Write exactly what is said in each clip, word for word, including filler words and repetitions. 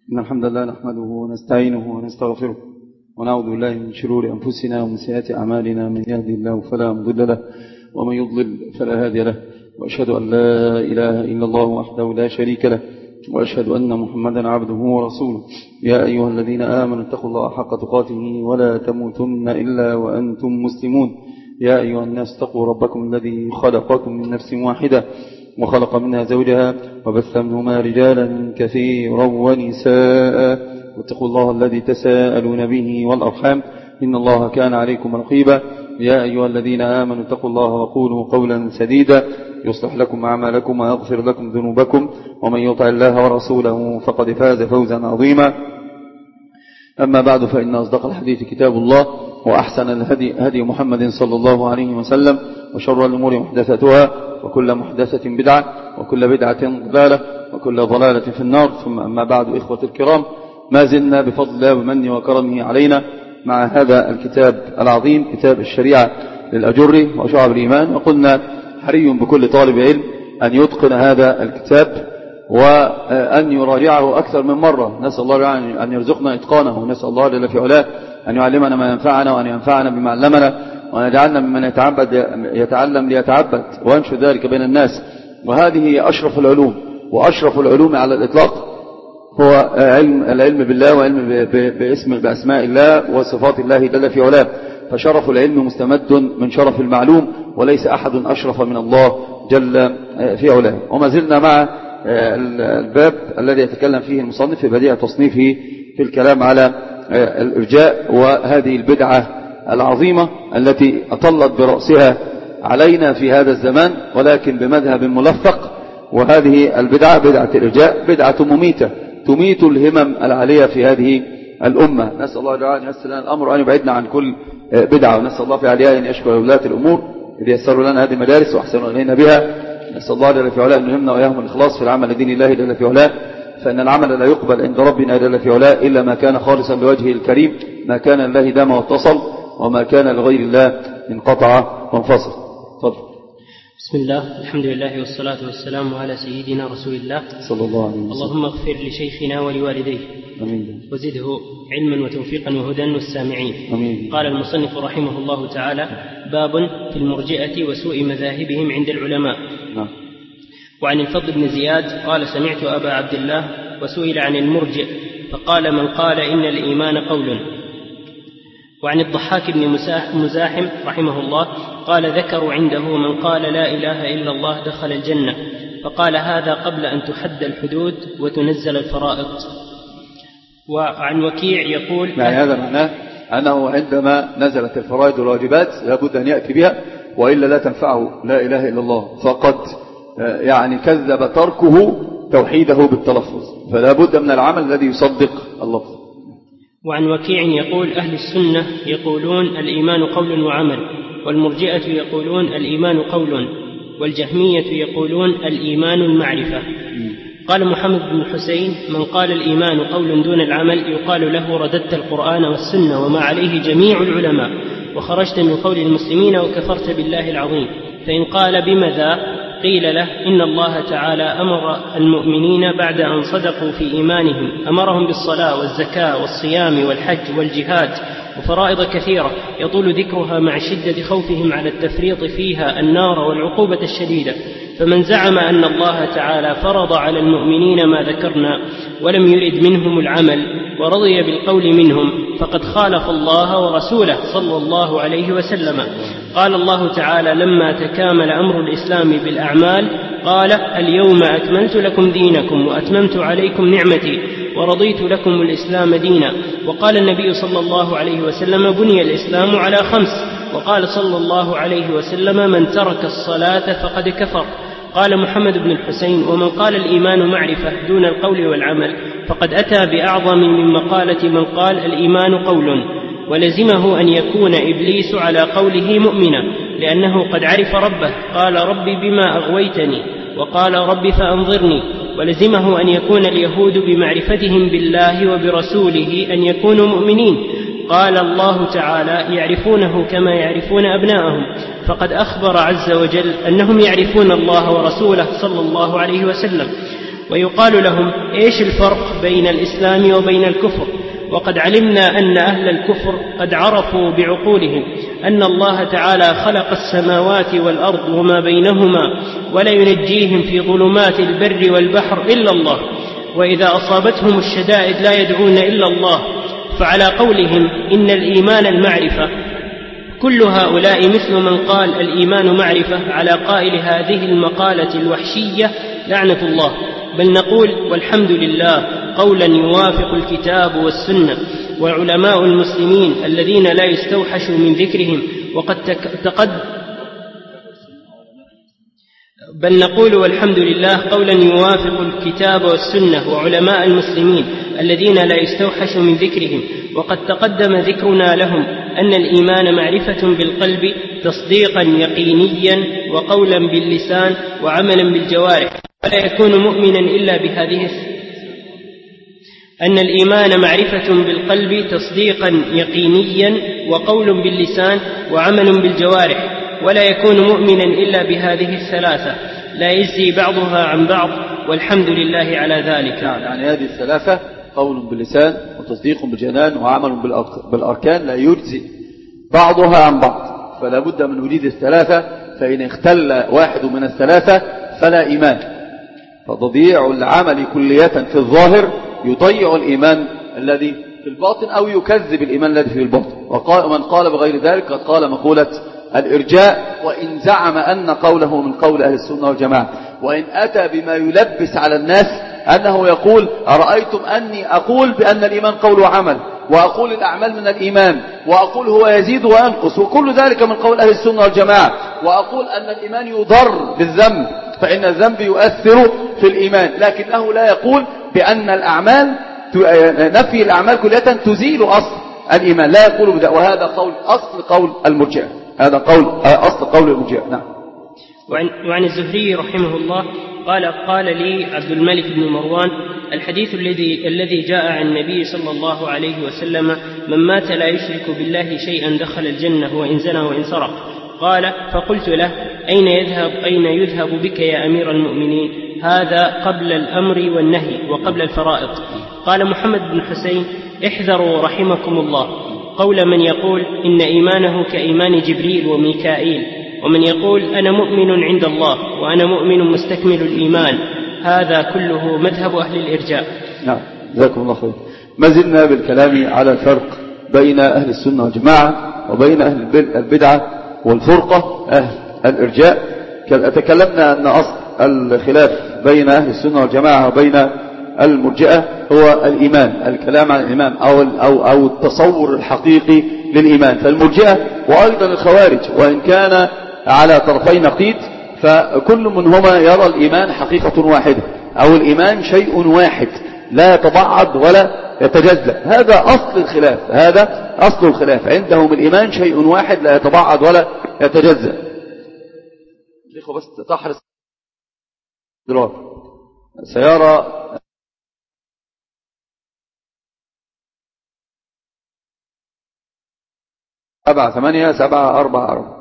إن الحمد لله نحمده ونستعينه ونستغفره ونعوذ بالله من شرور أنفسنا ومن سيئات أعمالنا. من يهدي الله فلا مضل له ومن يضلل فلا هادي له، وأشهد أن لا إله إلا الله وحده لا شريك له، وأشهد أن محمدا عبده ورسوله. يا أيها الذين آمنوا اتقوا الله حق تقاته ولا تموتن إلا وأنتم مسلمون. يا أيها الناس اتقوا ربكم الذي خلقكم من نفس واحدة وخلق منها زوجها وبث منهما رجالا كثيرا ونساء، واتقوا الله الذي تساءلون به والأرحام إن الله كان عليكم رقيبا. يا أيها الذين آمنوا اتقوا الله وقولوا قولا سديدا يصلح لكم أعمالكم ويغفر لكم ذنوبكم، ومن يطع الله ورسوله فقد فاز فوزا عظيما. أما بعد، فإن أصدق الحديث كتاب الله، وأحسن الهدي هدي محمد صلى الله عليه وسلم، وشر الأمور محدثاتها، وكل محدثة بدعة، وكل بدعة ضلالة، وكل ضلالة في النار. ثم أما بعد، إخوة الكرام، ما زلنا بفضل الله ومنه وكرمه علينا مع هذا الكتاب العظيم، كتاب الشريعة للأجري وشعب الإيمان. وقلنا حري بكل طالب علم أن يتقن هذا الكتاب وأن يراجعه أكثر من مرة. نسأل الله أن يرزقنا إتقانه، ونسأل الله جل في علاه أن يعلمنا ما ينفعنا، وأن ينفعنا بما علمنا، وأن يجعلنا ممن يتعبد يتعلم ليتعبد وينشر ذلك بين الناس. وهذه هي أشرف العلوم، وأشرف العلوم على الإطلاق هو علم العلم بالله، وعلم باسم بأسماء الله وصفات الله جل في علاه. فشرف العلم مستمد من شرف المعلوم، وليس أحد أشرف من الله جل في علاه. وما زلنا مع الباب الذي يتكلم فيه المصنف في بديع تصنيفه في الكلام على الإرجاء، وهذه البدعة العظيمة التي أطلت برأسها علينا في هذا الزمان، ولكن بمذهب ملفق. وهذه البدعة بدعة الإرجاء، بدعة مميتة تميت الهمم العالية في هذه الأمة. نسأل الله تعالى أن ييسر لنا الأمر وأن يبعدنا عن كل بدعة، ونسأل الله في عليها أن يشكر ولاة الأمور إذ يسروا لنا هذه المدارس وأحسنوا إلينا بها. نسأل الله جل في علاه أن يهمنا وإياهم الإخلاص في العمل لدين الله جل في علاه، فإن العمل لا يقبل عند ربنا جل في علاه إلا ما كان خالصا لوجهه الكريم. ما كان لله دام واتصل، وما كان لغير الله انقطع وانفصل. تفضل. بسم الله، الحمد لله والصلاة والسلام على سيدنا رسول الله صلى الله عليه وسلم. اللهم اغفر لشيخنا ولوالديه، أمين، وزده علما وتوفيقا وهدى والسامعين. أمين. قال المصنف رحمه الله تعالى: باب في المرجئة وسوء مذاهبهم عند العلماء. نعم. وعن الفضل بن زياد قال: سمعت أبا عبد الله وسئل عن المرجئ فقال: من قال إن الإيمان قول. وعن الضحاك بن مزاحم رحمه الله قال: ذكروا عنده من قال لا إله إلا الله دخل الجنة، فقال: هذا قبل أن تحد الحدود وتنزل الفرائض. وعن وكيع يقول: يعني هذا معناه أنه عندما نزلت الفرائض والواجبات لابد أن يأتي بها، وإلا لا تنفعه لا إله إلا الله، فقد يعني كذب تركه توحيده بالتلفظ، فلا بد من العمل الذي يصدق اللفظ. وعن وكيع يقول: أهل السنة يقولون الإيمان قول وعمل، والمرجئة يقولون الإيمان قول، والجهمية يقولون الإيمان المعرفة. قال محمد بن حسين: من قال الإيمان قول دون العمل يقال له رددت القرآن والسنة وما عليه جميع العلماء، وخرجت من قول المسلمين وكفرت بالله العظيم. فإن قال بماذا؟ قيل له: إن الله تعالى أمر المؤمنين بعد أن صدقوا في إيمانهم، أمرهم بالصلاة والزكاة والصيام والحج والجهاد وفرائض كثيرة يطول ذكرها مع شدة خوفهم على التفريط فيها النار والعقوبة الشديدة. فمن زعم أن الله تعالى فرض على المؤمنين ما ذكرنا ولم يرد منهم العمل ورضي بالقول منهم فقد خالف الله ورسوله صلى الله عليه وسلم. قال الله تعالى لما تكامل أمر الإسلام بالأعمال قال: اليوم أكملت لكم دينكم وأتممت عليكم نعمتي ورضيت لكم الإسلام دينا. وقال النبي صلى الله عليه وسلم: بني الإسلام على خمس. وقال صلى الله عليه وسلم: من ترك الصلاة فقد كفر. قال محمد بن الحسين: ومن قال الإيمان معرفة دون القول والعمل فقد أتى بأعظم من مقالة من قال الإيمان قول، ولزمه أن يكون إبليس على قوله مؤمنا، لأنه قد عرف ربه قال: رب بما أغويتني، وقال: رب فأنظرني. ولزمه أن يكون اليهود بمعرفتهم بالله وبرسوله أن يكونوا مؤمنين. قال الله تعالى: يعرفونه كما يعرفون أبناءهم، فقد أخبر عز وجل أنهم يعرفون الله ورسوله صلى الله عليه وسلم. ويقال لهم: إيش الفرق بين الإسلام وبين الكفر؟ وقد علمنا أن أهل الكفر قد عرفوا بعقولهم أن الله تعالى خلق السماوات والأرض وما بينهما ولا ينجيهم في ظلمات البر والبحر إلا الله، وإذا أصابتهم الشدائد لا يدعون إلا الله. فعلى قولهم إن الإيمان المعرفة، كل هؤلاء مثل من قال الإيمان معرفة على قائل هذه المقالة الوحشية لعنة الله، بل نقول والحمد لله قولا يوافق الكتاب والسنة. وعلماء المسلمين الذين لا يستوحش من ذكرهم وقد تقد بل نقول والحمد لله قولا يوافق الكتاب والسنة وعلماء المسلمين الذين لا يستوحش من ذكرهم وقد تقدم ذكرنا لهم أن الإيمان معرفة بالقلب تصديقا يقينيا وقولا باللسان وعملا بالجوارح، ولا يكون مؤمنا إلا بهذه أن الإيمان معرفة بالقلب تصديقا يقينيا وقول باللسان وعمل بالجوارح، ولا يكون مؤمنا إلا بهذه الثلاثة، لا يجزي بعضها عن بعض، والحمد لله على ذلك. يعني هذه الثلاثة قول باللسان وتصديق بالجنان وعمل بالأركان لا يجزي بعضها عن بعض، فلا بد من وجود الثلاثة، فإن اختل واحد من الثلاثة فلا إيمان، فتضيع العمل كلية في الظاهر يضيع الإيمان الذي في الباطن أو يكذب الإيمان الذي في الباطن. ومن قال بغير ذلك قد قال مقولة الإرجاء، وإن زعم أن قوله من قول أهل السنة والجماعة، وإن أتى بما يلبس على الناس أنه يقول أرأيتم أني أقول بأن الإيمان قول وعمل، وأقول الأعمال من الإيمان، وأقول هو يزيد وينقص، وكل ذلك من قول أهل السنة والجماعة، وأقول أن الإيمان يضر بالذنب فإن الذنب يؤثر في الإيمان، لكنه لا يقول بأن الأعمال نفي الأعمال كلها تزيل أصل الإيمان، لا يقول بذلك. وهذا قول أصل قول المرجئة، هذا قول أصل قول المرجئة. نعم. وعن, وعن الزهري رحمه الله قال: قال لي عبد الملك بن مروان: الحديث الذي الذي جاء عن النبي صلى الله عليه وسلم من مات لا يشرك بالله شيئا دخل الجنة وإن زنى وإن سرق. قال: فقلت له: أين يذهب أين يذهب بك يا أمير المؤمنين؟ هذا قبل الأمر والنهي وقبل الفرائض. قال محمد بن حسين: احذروا رحمكم الله قول من يقول إن إيمانه كإيمان جبريل وميكائيل، ومن يقول أنا مؤمن عند الله وأنا مؤمن مستكمل الإيمان، هذا كله مذهب أهل الإرجاء. نعم، جزاكم الله خير. ما زلنا بالكلام على الفرق بين أهل السنة والجماعة وبين أهل البدعة والفرقة أهل الإرجاء. تكلمنا أن أصل الخلاف بين أهل السنة والجماعة وبين المرجئة هو الإيمان، الكلام عن الإيمان أو, أو, أو التصور الحقيقي للإيمان. فالمرجئة وأيضا الخوارج وإن كان على طرفي نقيض، فكل منهما يرى الإيمان حقيقة واحدة، أو الإيمان شيء واحد لا يتبعض ولا يتجزأ. هذا أصل الخلاف، هذا أصل الخلاف عندهم، الإيمان شيء واحد لا يتبعض ولا يتجزأ. شيخ بس تحرص دلوقتي سيارة سبعة ثمانية سبعة أربعة أربعة.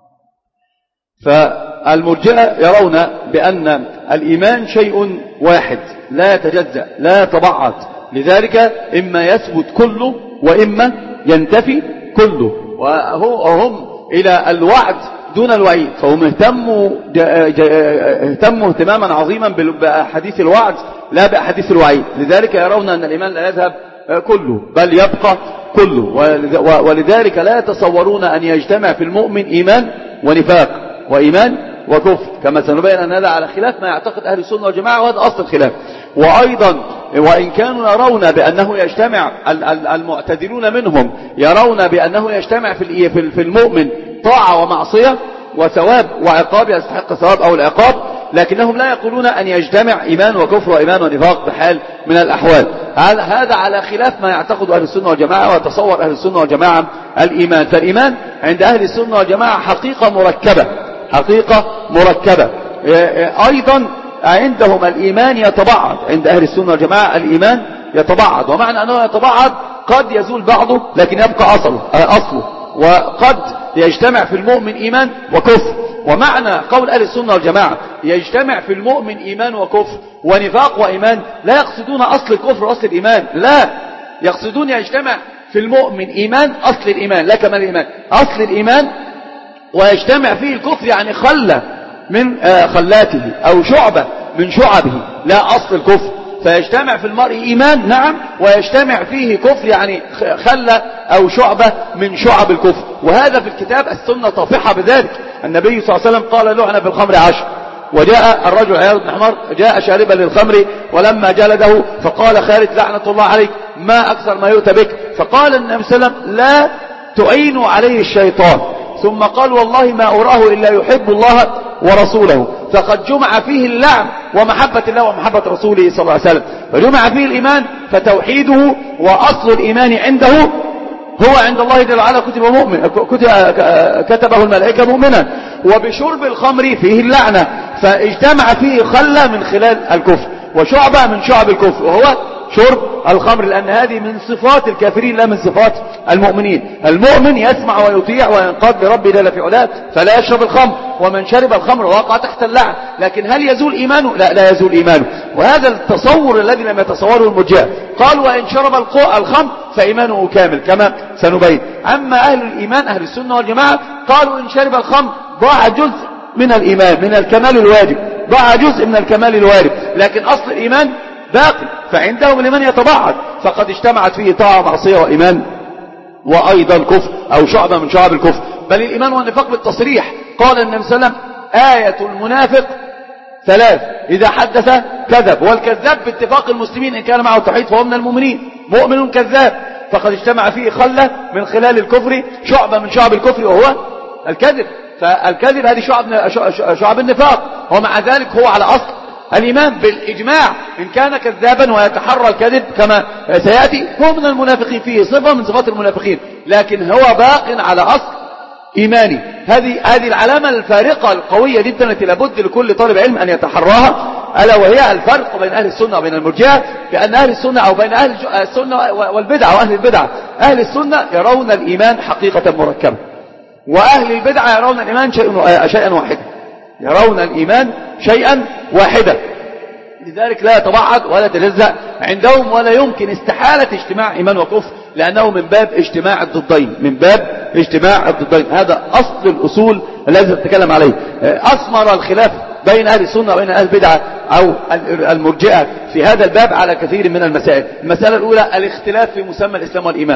فالمرجئة يرون بأن الإيمان شيء واحد لا يتجزأ لا يتبعض، لذلك إما يثبت كله وإما ينتفي كله، وهم إلى الوعد دون الوعيد، فهم اهتموا اهتموا اهتماما عظيما بأحاديث الوعد لا بأحاديث الوعيد، لذلك يرون أن الإيمان لا يذهب كله بل يبقى كله، ولذلك لا يتصورون أن يجتمع في المؤمن إيمان ونفاق وإيمان وكفر، كما سنبين أن هذا على خلاف ما يعتقد أهل السنة والجماعة، وهذا أصل الخلاف. وأيضا وإن كانوا يرون بأنه يجتمع المعتدلون منهم يرون بأنه يجتمع في المؤمن طاعة ومعصية وثواب وعقاب، يستحق الثواب أو العقاب، لكنهم لا يقولون أن يجتمع إيمان وكفر وإيمان ونفاق بحال من الأحوال. هذا على خلاف ما يعتقد أهل السنة والجماعة وتصور أهل السنة والجماعة الإيمان. فالإيمان عند أهل السنة والجماعة حقيقة مركبة، حقيقة مركبة. أيضا عندهم الإيمان يتبعض، عند أهل السنة والجماعة الإيمان يتبعض، ومعنى أنه يتبعض قد يزول بعضه لكن يبقى أصله, أصله وقد يجتمع في المؤمن إيمان وكفر. ومعنى قول أهل السنة والجماعة يجتمع في المؤمن إيمان وكفر ونفاق وإيمان، لا يقصدون أصل الكفر وأصل الإيمان، لا، يقصدون يجتمع في المؤمن إيمان أصل الإيمان لا كمال الإيمان، أصل الإيمان ويجتمع فيه الكفر يعني خلة من خلاته أو شعبة من شعبه لا أصل الكفر. فيجتمع في المرء إيمان نعم، ويجتمع فيه كفر يعني خلة أو شعبة من شعب الكفر. وهذا في الكتاب السنة طافحة بذلك. النبي صلى الله عليه وسلم قال لعن في الخمر عشر، وجاء الرجل عياض بن حمار جاء شاربا للخمر ولما جلده فقال خالد لعنة الله عليك ما أكثر ما يؤتى بك، فقال النبي صلى الله عليه وسلم لا تعينوا عليه الشيطان، ثم قال والله ما أراه إلا يحب الله ورسوله، فقد جمع فيه اللعن ومحبة الله ومحبة رسوله صلى الله عليه وسلم، فجمع فيه الإيمان فتوحيده وأصل الإيمان عنده هو عند الله جل وعلا كتب مؤمن كتبه الملائكة مؤمنا، وبشرب الخمر فيه اللعنة، فاجتمع فيه خلة من خلال الكفر وشعبة من شعب الكفر وهو شرب الخمر، لأن هذه من صفات الكافرين لا من صفات المؤمنين. المؤمن يسمع ويطيع وينقاد لربه جل في علاه فلا يشرب الخمر، ومن شرب الخمر وقع تحت اللعن. لكن هل يزول إيمانه؟ لا، لا يزول إيمانه. وهذا التصور الذي لم يتصوره المرجئة، قال وإن شرب الخمر فإيمانه كامل كما سنبين. أما أهل الإيمان أهل السنة والجماعة قالوا إن شرب الخمر ضاع جزء من الإيمان من الكمال الواجب، ضاع جزء من الكمال الواجب، لكن أصل الإيمان باقي، فعندهم الإيمان يتبعض، فقد اجتمعت فيه طاعة ومعصية وإيمان وأيضا كفر أو شعبة من شعب الكفر. بل الإيمان والنفاق بالتصريح، قال النبي صلى الله عليه وسلم آية المنافق ثلاث إذا حدث كذب، والكذاب باتفاق المسلمين إن كان معه توحيد فهو من المؤمنين، مؤمن كذاب، فقد اجتمع فيه خلة من خلال الكفر شعبة من شعب الكفر وهو الكذب. فالكذب هذه شعب شعب النفاق، ومع ذلك هو على أصل الإيمان بالإجماع، إن كان كذابا ويتحرى الكذب كما سيأتي هو من المنافقين، فيه صفة من صفات المنافقين، لكن هو باق على أصل إيماني. هذه هذه العلامة الفارقة القوية جدا التي لابد لكل طالب علم أن يتحراها، ألا وهي الفرق بين أهل السنة وبين المرجئة، بأن أهل السنة أو بين أهل السنة والبدعة وأهل البدعة، أهل السنة يرون الإيمان حقيقة مركبة، وأهل البدعة يرون الإيمان شيئا شيئا واحدا، يرون الإيمان شيئا واحدا، لذلك لا يتبعض ولا يتجزأ عندهم، ولا يمكن استحالة اجتماع إيمان وكفر، لأنه من باب اجتماع الضدين، من باب اجتماع الضدين. هذا أصل الأصول الذي نتكلم عليه. أثمر الخلاف بين أهل السنة وبين أهل البدعة أو المرجئة في هذا الباب على كثير من المسائل. المسألة الأولى الاختلاف في مسمى الإسلام والإيمان،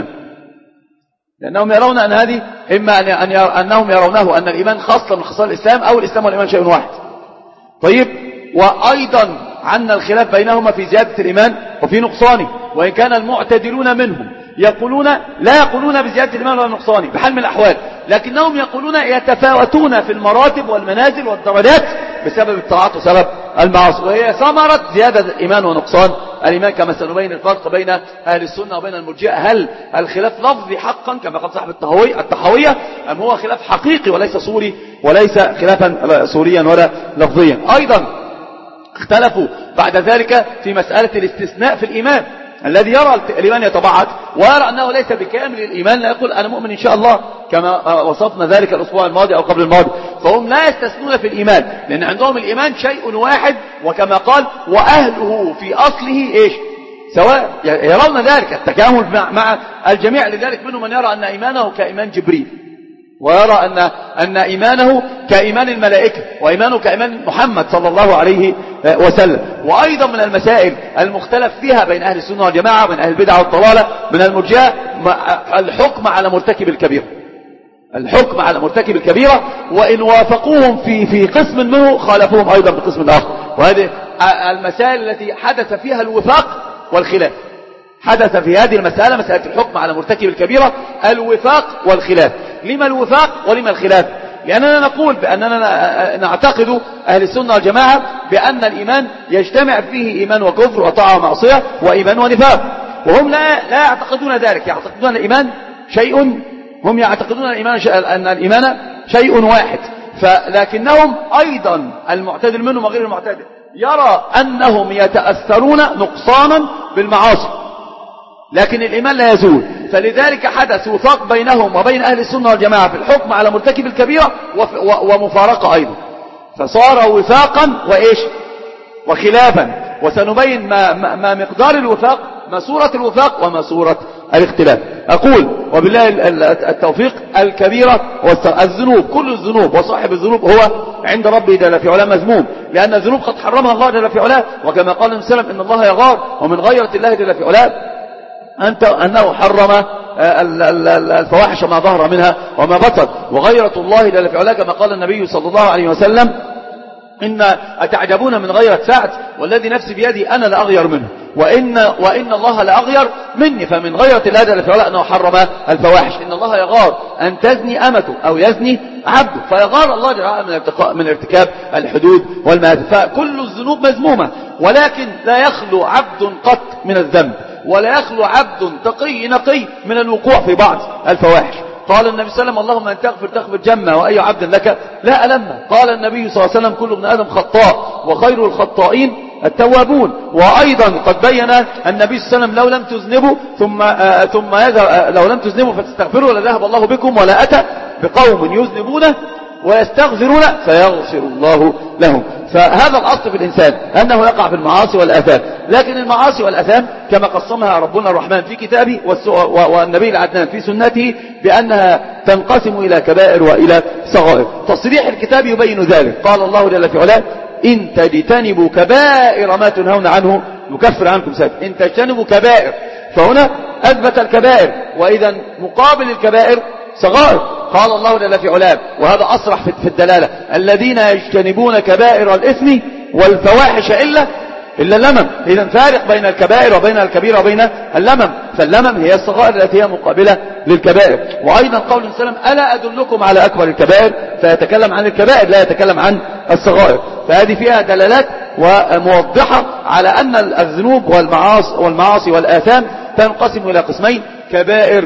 لأنهم يرون أن هذه إما أن أنهم يرونه أن الإيمان خاصة من خصال الإسلام أو الإسلام والإيمان شيء واحد. طيب، وأيضا عنا الخلاف بينهما في زيادة الإيمان وفي نقصانه، وإن كان المعتدلون منهم يقولون لا يقولون بزيادة الإيمان ولا نقصانه بحال من الأحوال، لكنهم يقولون يتفاوتون في المراتب والمنازل والدرجات بسبب الطاعات وسبب المعاصي، وهي ثمرة زيادة الإيمان ونقصان الإيمان، كما سنبين الفرق بين أهل السنة وبين المرجئة. هل الخلاف لفظي حقا كما قال صاحب الطحاوية، أم هو خلاف حقيقي وليس صوري وليس خلافا صوريا ولا لفظيا؟ أيضا اختلفوا بعد ذلك في مسألة الاستثناء في الإيمان، الذي يرى الإيمان يتبعض ويرى أنه ليس بكامل الإيمان، لا يقول أنا مؤمن إن شاء الله كما وصفنا ذلك الأسبوع الماضي أو قبل الماضي، فهم لا يستثنون في الإيمان، لأن عندهم الإيمان شيء واحد، وكما قال وأهله في أصله إيش سواء، يرون ذلك التكامل مع الجميع. لذلك منهم من يرى أن إيمانه كإيمان جبريل، ويرى أن أن إيمانه كإيمان الملائكة، وإيمانه كإيمان محمد صلى الله عليه وسلم. وأيضا من المسائل المختلف فيها بين أهل السنة والجماعة وبين أهل البدعة والضلالة من المرجئة الحكم على مرتكب الكبيرة، الحكم على مرتكب الكبيرة، وإن وافقوهم في في قسم منه خالفوهم أيضا بقسم آخر. وهذه المسائل التي حدث فيها الوفاق والخلاف، حدث في هذه المسألة مسألة الحكم على مرتكب الكبيرة الوفاق والخلاف. لما الوفاق ولما الخلاف؟ لأننا نقول بأننا نعتقد أهل السنة والجماعة بأن الإيمان يجتمع فيه إيمان وكفر وطاعة ومعصية وإيمان ونفاق، وهم لا لا يعتقدون ذلك، يعتقدون الإيمان شيء، هم يعتقدون الإيمان أن الإيمان شيء واحد، فلكنهم أيضا المعتدل منهم وغير المعتدل يرى أنهم يتأثرون نقصانا بالمعاصي، لكن الإيمان لا يزول. فلذلك حدث وفاق بينهم وبين أهل السنة والجماعة في الحكم على مرتكب الكبيرة ومفارقة أيضا، فصار وفاقا وإيش وخلافا. وسنبين ما, ما مقدار الوفاق، ما صورة الوفاق وما صورة الاختلاف. أقول وبالله التوفيق، الكبيرة الذنوب، كل الذنوب وصاحب الذنوب هو عند ربه جل في علاه مذموم، لأن الذنوب قد حرمها الله جل في علاه، وكما قال النبي صلى الله عليه وسلم إن الله يغار، ومن غيرة الله جل في علاه أنت أنه حرم الفواحش ما ظهر منها وما بطن. وغيرة الله جل في علاه كما قال النبي صلى الله عليه وسلم إن أتعجبون من غيرة سعد والذي نفسي بيدي أنا لأغير منه، وإن, وإن الله لأغير مني. فمن غيرة الله جل في علاه أنه حرم الفواحش. إن الله يغار أن تزني أمته أو يزني عبده، فيغار الله جل وعلا من ارتكاب الحدود والمآثم. فكل الذنوب مذمومة، ولكن لا يخلو عبد قط من الذنب، ولا يخلو عبد تقي نقي من الوقوع في بعض الفواحش. قال النبي صلى الله عليه وسلم اللهم أن تغفر تغفر جمة وأي عبد لك لا ألمه. قال النبي صلى الله عليه وسلم كل ابن آدم خطاء وخير الخطائين التوابون. وأيضا قد بين النبي صلى الله عليه وسلم لو لم تذنبوا ثم آه ثم يذهب لو لم تذنبوا فتستغفروا لذهب الله بكم ولا أتى بقوم يذنبون ويستغفرون فيغفر الله لهم. فهذا الأصل في الإنسان أنه يقع في المعاصي والآثام، لكن المعاصي والآثام كما قسمها ربنا الرحمن في كتابه والنبي العدنان في سنته بأنها تنقسم إلى كبائر وإلى صغائر. تصريح الكتاب يبين ذلك. قال الله جل في علاه إن تجتنبوا كبائر ما تنهون عنه نكفر عنكم سيئاتكم. إن تجتنبوا كبائر، فهنا أثبت الكبائر، وإذا مقابل الكبائر صغائر. قال الله جل في علاه وهذا أصرح في الدلالة الذين يجتنبون كبائر الإثم والفواحش إلا إلا اللمم. إذا فارق بين الكبائر وبين الكبيرة وبين اللمم، فاللمم هي الصغائر التي هي مقابلة للكبائر. وأيضا قول النبي صلى الله عليه وسلم ألا أدلكم على أكبر الكبائر، فيتكلم عن الكبائر لا يتكلم عن الصغائر. فهذه فيها دلالات وموضحة على أن الذنوب والمعاصي, والمعاصي والآثام تنقسم إلى قسمين كبائر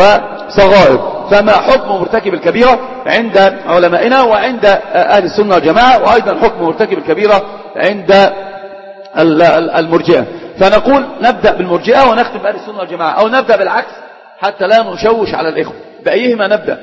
وصغائر. فما حكم مرتكب الكبيرة عند علمائنا وعند أهل السنة والجماعة، وأيضا حكم مرتكب الكبيرة عند المرجئة. فنقول نبدأ بالمرجئة ونختم بأهل السنة والجماعة، أو نبدأ بالعكس حتى لا نشوش على الإخوة. بأيهما نبدأ؟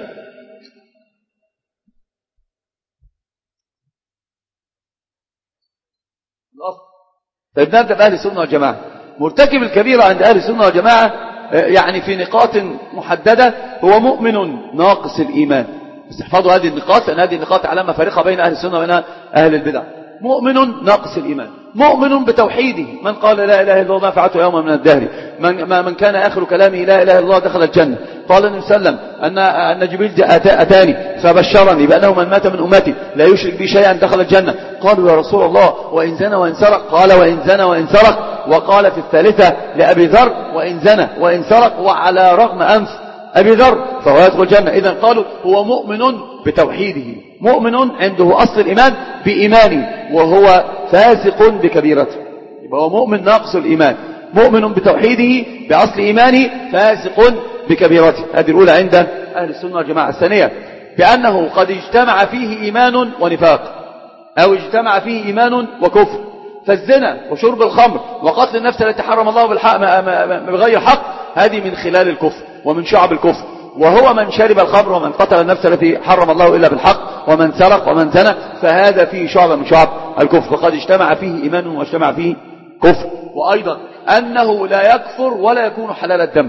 طيب نبدأ بأهل السنة والجماعة. مرتكب الكبيرة عند أهل السنة والجماعة يعني في نقاط محددة هو مؤمن ناقص الإيمان. استحفظوا هذه النقاط لأن هذه النقاط علامة فارقة بين أهل السنة وبين أهل البدع. مؤمن ناقص الإيمان، مؤمن بتوحيده، من قال لا إله إلا الله ما فعلته يوما من الدهر، من, من كان آخر كلامه لا إله إلا الله دخل الجنة. قال النبي صلى الله عليه وسلم أن, أن جبريل أتاني فبشرني بأنه من مات من أمتي لا يشرك بي شيئا دخل الجنة. قالوا يا رسول الله وإن زنى وإن سرق؟ قال وإن زنى وإن سرق. وقال في الثالثة لأبي ذر وإن زنى وإن سرق وعلى رغم أنف أبي ذر فهو يدخل الجنة. إذن قالوا هو مؤمن بتوحيده، مؤمن عنده أصل الإيمان بإيمانه، وهو فاسق بكبيرته. يبقى هو مؤمن ناقص الإيمان، مؤمن بتوحيده بأصل إيمانه، فاسق بكبيرته. هذه الأولى عند أهل السنة والجماعة. الثانية بأنه قد اجتمع فيه إيمان ونفاق، أو اجتمع فيه إيمان وكفر. فالزنا وشرب الخمر وقتل النفس التي حرم الله بالحق بغير حق هذه من خلال الكفر ومن شعب الكفر. وهو من شرب الخمر ومن قتل النفس التي حرم الله إلا بالحق ومن سرق ومن زنى فهذا فيه شعب من شعب الكفر، فقد اجتمع فيه إيمان واجتمع فيه كفر. وأيضا أنه لا يكفر ولا يكون حلال الدم،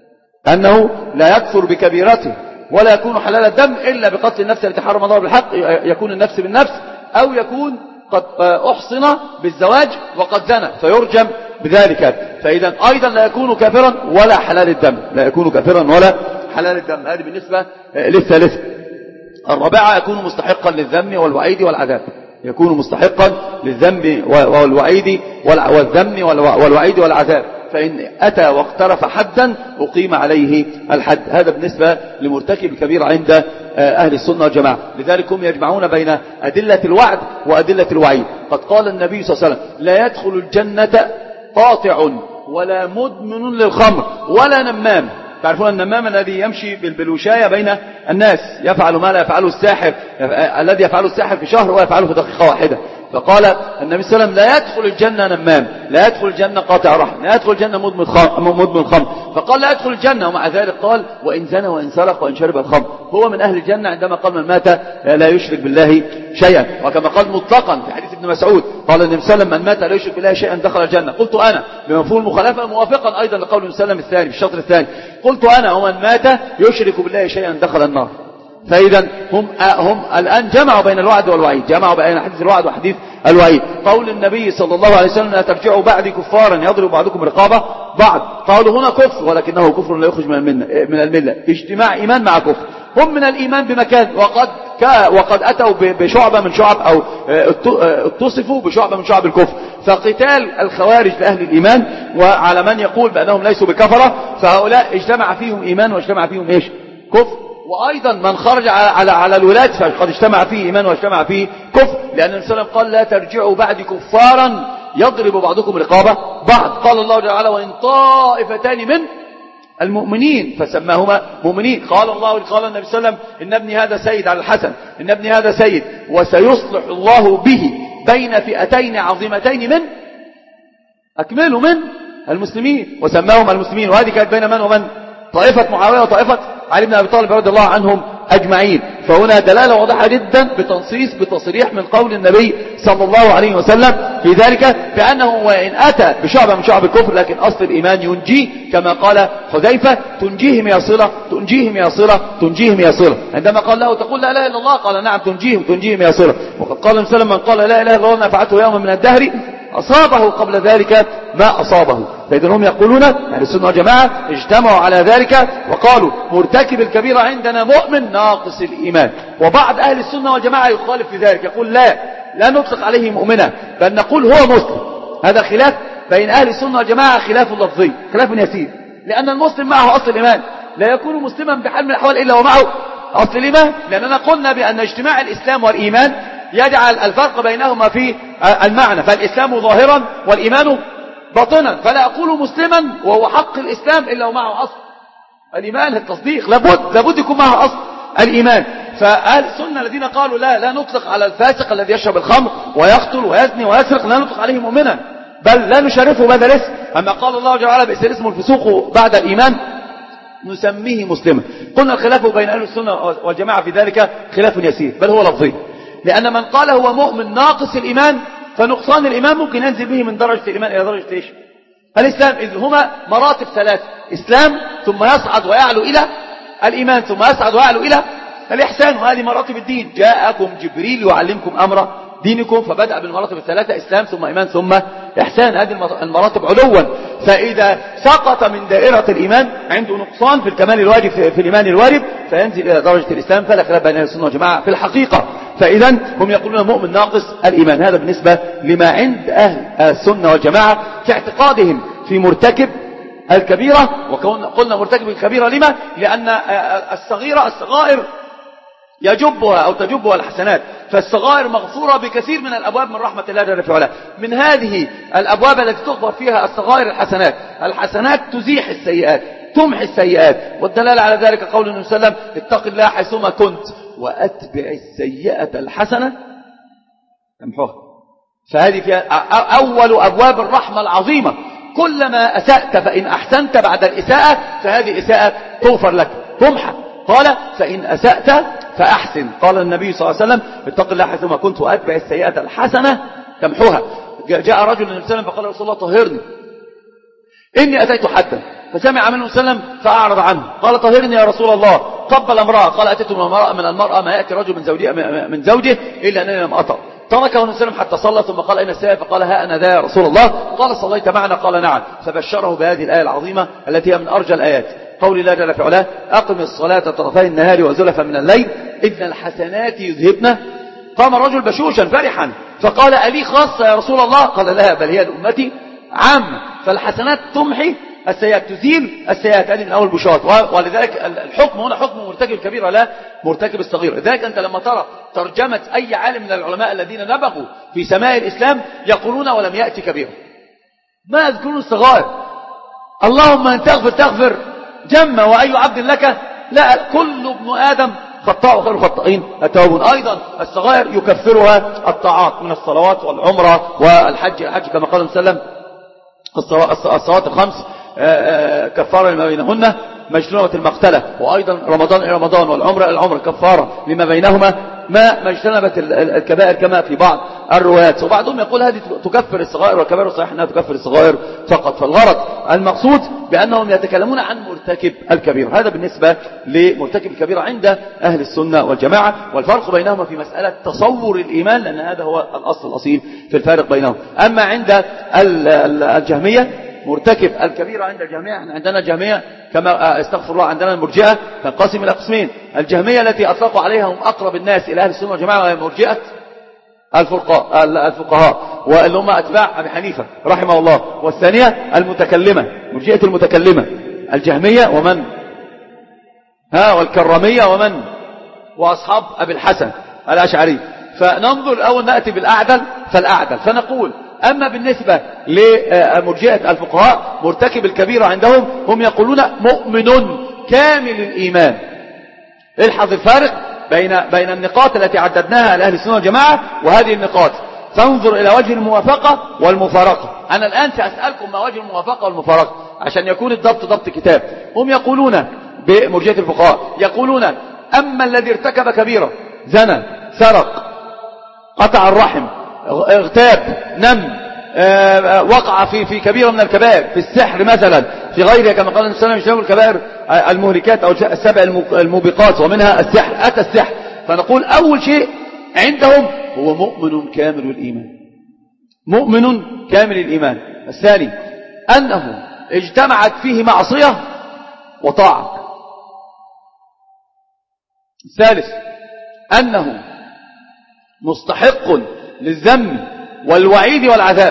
أنه لا يكفر بكبيرته ولا يكون حلال الدم إلا بقتل النفس التي حرم الله بالحق، يكون النفس بالنفس، أو يكون قد أحصن بالزواج وقد زنى فيرجم بذلك. فإذا أيضا لا يكون كافرا ولا حلال الدم، لا يكون كافرا ولا حلال الدم. هذه بالنسبة للثالثة. الرابعة يكون مستحقا للذم والوعيد والعذاب، يكون مستحقا للذم والوعيد والذم والوعيد والعذاب، فإن أتى واقترف حدا أقيم عليه الحد. هذا بالنسبة لمرتكب الكبير عند أهل السنة والجماعة. لذلك هم يجمعون بين أدلة الوعد وأدلة الوعيد. قد قال النبي صلى الله عليه وسلم لا يدخل الجنة قاطع ولا مدمن للخمر ولا نمام. تعرفون النمام الذي يمشي بالبلوشاية بين الناس، يفعل ما لا يفعله الساحر، الذي يفعله الساحر في شهر ويفعله في دقيقة واحدة. فقال النبي صلى الله عليه وسلم لا يدخل الجنة نمام، لا يدخل الجنة قاطع رحم، لا يدخل الجنة مدمن خمر. فقال لا يدخل الجنة، ومع ذلك قال وإن زنى وإن سرق وإن شرب الخمر هو من أهل الجنة عندما قال من مات لا يشرك بالله شيئا. وكما قال مطلقا في حديث ابن مسعود قال النبي صلى الله عليه وسلم من مات لا يشرك بالله شيئا دخل الجنة. قلت أنا بمفهوم المخالفة موافقا أيضا لقول النبي صلى الله عليه وسلم الثاني في الشطر الثاني، قلت أنا ومن مات يشرك بالله شيئا دخل النار. فإذا هم هم الآن جمعوا بين الوعد والوعيد، جمعوا بين حديث الوعد وحديث الوعيد. قول النبي صلى الله عليه وسلم لا ترجعوا بعدي كفارا يضرب بعضكم رقابة بعض، قالوا هنا كفر ولكنه كفر لا يخرج من من الملة، اجتماع إيمان مع كفر. هم من الإيمان بمكان، وقد وقد أتوا بشعبة من شعب أو اتصفوا بشعبة من شعب الكفر. فقتال الخوارج لأهل الإيمان وعلى من يقول بأنهم ليسوا بكفرة، فهؤلاء اجتمع فيهم إيمان واجتمع فيهم إيش؟ كفر. وأيضا من خرج على على, على الولاة فقد اجتمع فيه إيمان واجتمع فيه كفر، لأن النبي صلى الله عليه وسلم قال لا ترجعوا بعد كفارا يضرب بعضكم رقابة بعض. قال الله جل وعلا وإن طائفتان من المؤمنين فسماهما مؤمنين. قال الله قال النبي صلى الله عليه وسلم إن ابني هذا سيد على الحسن، إن ابني هذا سيد وسيصلح الله به بين فئتين عظيمتين من أكملوا من المسلمين، وسماهم المسلمين. وهذه كانت بين من ومن؟ طائفة معاوية وطائفة علي بن أبي طالب رضي الله عنهم أجمعين. فهنا دلالة واضحة جدا بتنصيص بتصريح من قول النبي صلى الله عليه وسلم في ذلك بأنه وإن أتى بشعب من شعب الكفر لكن أصل الإيمان ينجيه، كما قال حذيفة تنجيهم يا صلة تنجيهم يا صلة تنجيهم يا صلة. عندما قال له تقول لا إله إلا الله قال نعم تنجيهم تنجيهم يا صلة. وقد قال النبي صلى الله عليه وسلم من قال لا إله إلا الله نفعته يوما من الدهر أصابه قبل ذلك ما أصابه. فإذا هم يقولون يعني السنة والجماعة اجتمعوا على ذلك وقالوا مرتكب الكبيرة عندنا مؤمن ناقص الإيمان. وبعض أهل السنة والجماعة يخالف في ذلك، يقول لا لا نطلق عليه مؤمنا بل نقول هو مسلم. هذا خلاف بين أهل السنة والجماعة، خلاف لفظي خلاف يسير، لأن المسلم معه أصل الإيمان، لا يكون مسلما بحال من الأحوال إلا ومعه أصل الإيمان. لأننا قلنا بأن اجتماع الإسلام والإيمان يجعل الفرق بينهما في المعنى، فالإسلام ظاهرا والإيمان باطنا. فلا أقول مسلما وهو حق الإسلام إلا ومعه أصل الإيمان التصديق، لابد لابد يكون معه أصل الإيمان. فأهل السنة الذين قالوا لا لا نطلق على الفاسق الذي يشرب الخمر ويقتل ويزني ويسرق لا نطلق عليه مؤمنا بل لا نشرفه بهذا الاسم. أما قال الله جل وعلا بئس الاسم الفسوق بعد الإيمان نسميه مسلما. قلنا الخلاف بين أهل السنة والجماعة في ذلك خلاف يسير بل هو لفظي، لأن من قال هو مؤمن ناقص الإيمان فنقصان الإيمان ممكن ينزل به من درجة الإيمان إلى درجة إيش؟ الإسلام. إذ هما مراتب ثلاث، إسلام ثم يصعد ويعلو إلى الإيمان ثم يصعد ويعلو إلى الإحسان، وهذه مراتب الدين. جاءكم جبريل يعلمكم أمر دينكم، فبدأ بالمراتب الثلاثة إسلام ثم إيمان ثم إحسان، هذه المراتب علوا. فإذا سقط من دائرة الإيمان عنده نقصان في الكمال الواجب في الإيمان الواجب فينزل إلى درجة الإسلام، فلا خلاف بين أهل السنة والجماعة في الحقيقة. فإذا هم يقولون مؤمن ناقص الإيمان. هذا بالنسبة لما عند أهل السنة والجماعة في اعتقادهم في مرتكب الكبيرة. وقلنا مرتكب الكبيرة لما؟ لأن الصغيرة الصغائر يجبها أو تجبها الحسنات، فالصغائر مغفورة بكثير من الأبواب من رحمة الله جل وعلا. من هذه الأبواب التي تغفر فيها الصغائر الحسنات، الحسنات تزيح السيئات تمحي السيئات، والدلالة على ذلك قول النبي صلى الله عليه وسلم اتق الله حيثما كنت وأتبع السيئة الحسنة تمحوها. فهذه فيها أول أبواب الرحمة العظيمة. كلما أسأت فإن أحسنت بعد الإساءة فهذه الإساءة تغفر لك تمحى. قال فإن أسأت فأحسن. قال النبي صلى الله عليه وسلم اتق الله حيثما كنت وأتبع السيئة الحسنة تمحوها. جاء رجل النبي صلى الله عليه وسلم فقال رسول الله طهرني إني أتيت حدا، فسمع منه صلى الله عليه وسلم فأعرض عنه. قال طهرني يا رسول الله. قبل امرأة قال أتيت من المرأة, من المرأة ما يأتي رجل من زوجه, من زوجه إلا أنني لم أطأ. تركه النبي صلى الله عليه وسلم حتى صلى ثم قال أين السائل؟ فقال ها أنا ذا يا رسول الله. قال صليت معنا؟ قال نعم. فبشره بهذه الآية العظيمة التي هي من أرجى الآيات، قول الله جل وعلا أقم الصلاة طرفي النهار وزلفا من الليل إن الحسنات يذهبن. قام الرجل بشوشا فرحا فقال ألي خاصة يا رسول الله؟ قال لا بل هي لأمتي عامة. فالحسنات تمحي السيئات تزيل السيئات، هذه من أول بشارات. ولذلك الحكم هنا حكم مرتكب الكبيرة لا مرتكب الصغير. لذلك أنت لما ترى ترجمة أي عالم من العلماء الذين نبغوا في سماء الإسلام يقولون ولم يأتي كبيرة، ما يذكرون الصغائر. اللهم أن تغفر تغفر جمة وأي عبد لك، لا، كل ابن آدم خطاء وخير الخطائين التوابون. أيضا الصغائر يكفرها الطاعات من الصلوات والعمرة والحج الحج كما قال صلى الله عليه وسلم الصلوات الخمس كفارة لما بينهن مجتنبة المقتلة، وأيضا رمضان إلى رمضان والعمرة إلى العمرة كفارة لما بينهما ما مجتنبة الكبائر كما في بعض الروايات. وبعضهم يقول هذه تكفر الصغائر والكبائر، صحيح أنها تكفر الصغائر فقط. فالغرض المقصود بأنهم يتكلمون عن مرتكب الكبير. هذا بالنسبة لمرتكب الكبير عند أهل السنة والجماعة، والفرق بينهما في مسألة تصور الإيمان، لأن هذا هو الأصل الأصيل في الفارق بينهم. أما عند الجهمية مرتكب الكبيرة عند الجهمية، عندنا الجهمية كما استغفر الله عندنا المرجئة تنقسم إلى قسمين: الجهمية التي أطلقوا عليها هم أقرب الناس إلى أهل السنة والجماعة وهي مرجئة الفقهاء واللي هم أتباع أبي حنيفة رحمه الله، والثانية المتكلمة مرجئة المتكلمة الجهمية ومن ها والكرمية ومن وأصحاب أبي الحسن الأشعري. فننظر الأول نأتي بالأعدل فالأعدل، فنقول أما بالنسبة لمرجئة الفقهاء مرتكب الكبيرة عندهم هم يقولون مؤمن كامل الإيمان. الحظ الفارق بين بين النقاط التي عددناها لأهل السنة والجماعة وهذه النقاط، فانظر إلى وجه الموافقة والمفارقة. أنا الآن سأسألكم ما وجه الموافقة والمفارقة عشان يكون الضبط ضبط كتاب. هم يقولون بمرجئة الفقهاء يقولون أما الذي ارتكب كبيرة زنى سرق قطع الرحم اغتاب نم وقع في في كبيرة من الكبائر، في السحر مثلا، في غيرها كما قال النبي صلى الله عليه وسلم الكبائر المهلكات أو السبع الموبقات ومنها السحر، أتى السحر. فنقول أول شيء عندهم هو مؤمن كامل الإيمان، مؤمن كامل الإيمان. الثاني أنه اجتمعت فيه معصية وطاعة. الثالث أنه مستحق للذم والوعيد والعذاب.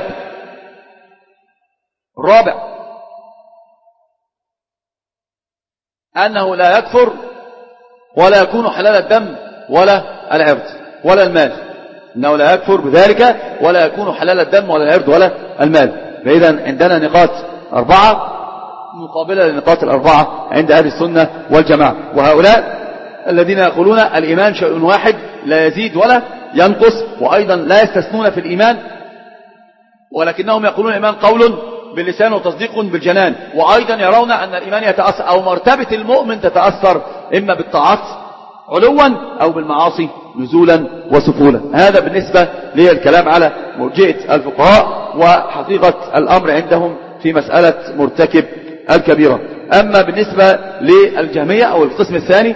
الرابع أنه لا يكفر ولا يكون حلال الدم ولا العرض ولا المال، أنه لا يكفر بذلك ولا يكون حلال الدم ولا العرض ولا المال. فإذا عندنا نقاط أربعة مقابلة للنقاط الأربعة عند أهل السنة والجماعة. وهؤلاء الذين يقولون الإيمان شيء واحد لا يزيد ولا ينقص، وأيضا لا يستثنون في الإيمان، ولكنهم يقولون الإيمان قول باللسان وتصديق بالجنان، وأيضا يرون أن الإيمان يتأثر أو مرتبة المؤمن تتأثر إما بالطاعات علوا أو بالمعاصي نزولا وسفولا. هذا بالنسبة للكلام على مرجئة الفقهاء وحقيقة الأمر عندهم في مسألة مرتكب الكبيرة. أما بالنسبة للجهمية أو القسم الثاني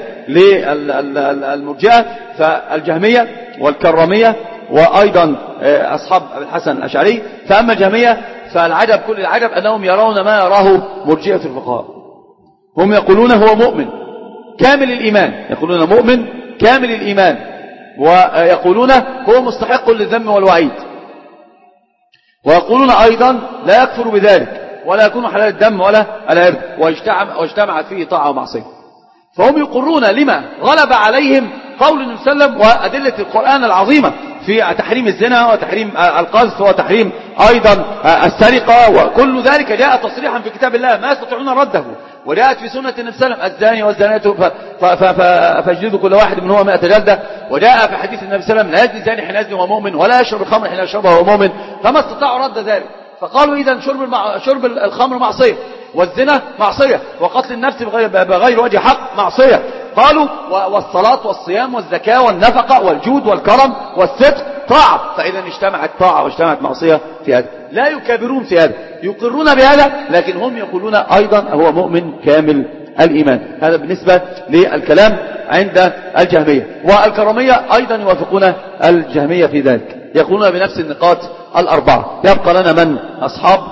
للمرجئة فالجهمية والكرمية وأيضا أصحاب الحسن الأشعري. فأما الجهمية فالعجب كل العجب أنهم يرون ما يراه مرجئة الفقهاء. هم يقولون هو مؤمن كامل الإيمان، يقولون مؤمن كامل الإيمان، ويقولون هو مستحق للذم والوعيد، ويقولون أيضا لا يكفر بذلك ولا يكون حلال الدم ولا العرض، واجتمعت فيه طاعة ومعصية. فهم يقرون لما غلب عليهم قول النبي صلى الله عليه وسلم وأدلة القرآن العظيمة في تحريم الزنا وتحريم القذف وتحريم أيضا السرقة، وكل ذلك جاء تصريحا في كتاب الله ما يستطيعون رده، وجاءت في سنة النبي صلى الله عليه وسلم الزاني والزانية فاجلدوا كل واحد منهما مئة جلدة، وجاء في حديث النبي صلى الله عليه وسلم لا يزني الزاني حين يزني وهو مؤمن ولا يشرب الخمر حين يشربها وهو مؤمن، فما استطاعوا رد ذلك. فقالوا إذا شرب المع... شرب الخمر معصية، والزنا معصية، وقتل النفس بغير, بغير وجه حق معصية. قالوا والصلاة والصيام والزكاة والنفقة والجود والكرم والصدق طاعة. فإذا اجتمعت طاعة واجتمعت معصية في هذا. لا يكابرون في هذا، يقرون بهذا، لكن هم يقولون أيضا هو مؤمن كامل الإيمان. هذا بالنسبة للكلام عند الجهمية. والكرمية أيضا يوافقون الجهمية في ذلك، يقولون بنفس النقاط الأربعة. يبقى لنا من أصحاب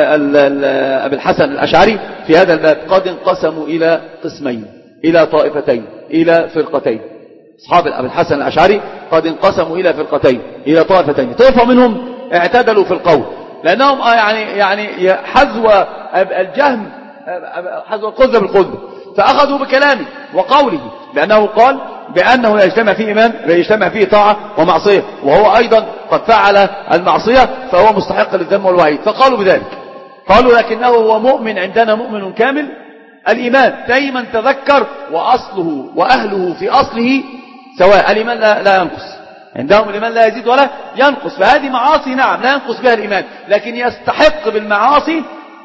أبي الحسن الأشعري في هذا الباب قد انقسموا إلى قسمين، إلى طائفتين، إلى فرقتين. أصحاب أبي الحسن الأشعري قد انقسموا إلى فرقتين، إلى طائفتين. طائفة منهم اعتدلوا في القول، لأنهم يعني يعني حذو الجهم حذو القذة بالقذة، فأخذوا بكلامه وقوله بأنه قال بأنه لا يجتمع فيه إيمان، لا يجتمع فيه طاعة ومعصية، وهو أيضا قد فعل المعصية فهو مستحق للذم والوعيد. فقالوا بذلك، قالوا لكنه هو مؤمن عندنا مؤمن كامل الإيمان دايما تذكر وأصله وأهله في أصله سواء. الإيمان لا, لا ينقص عندهم، الإيمان لا يزيد ولا ينقص. فهذه معاصي نعم لا ينقص بها الإيمان، لكن يستحق بالمعاصي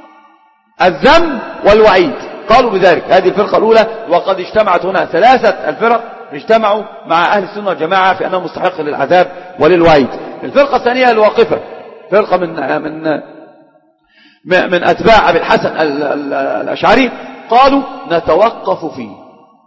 الذم والوعيد. قالوا بذلك هذه الفرقة الأولى. وقد اجتمعت هنا ثلاثة الفرق اجتمعوا مع أهل السنة والجماعة في أنه مستحق للعذاب وللوعيد. الفرقة الثانية الواقفة، فرقة من من من أتباع أبي الحسن الأشعري، قالوا نتوقف فيه.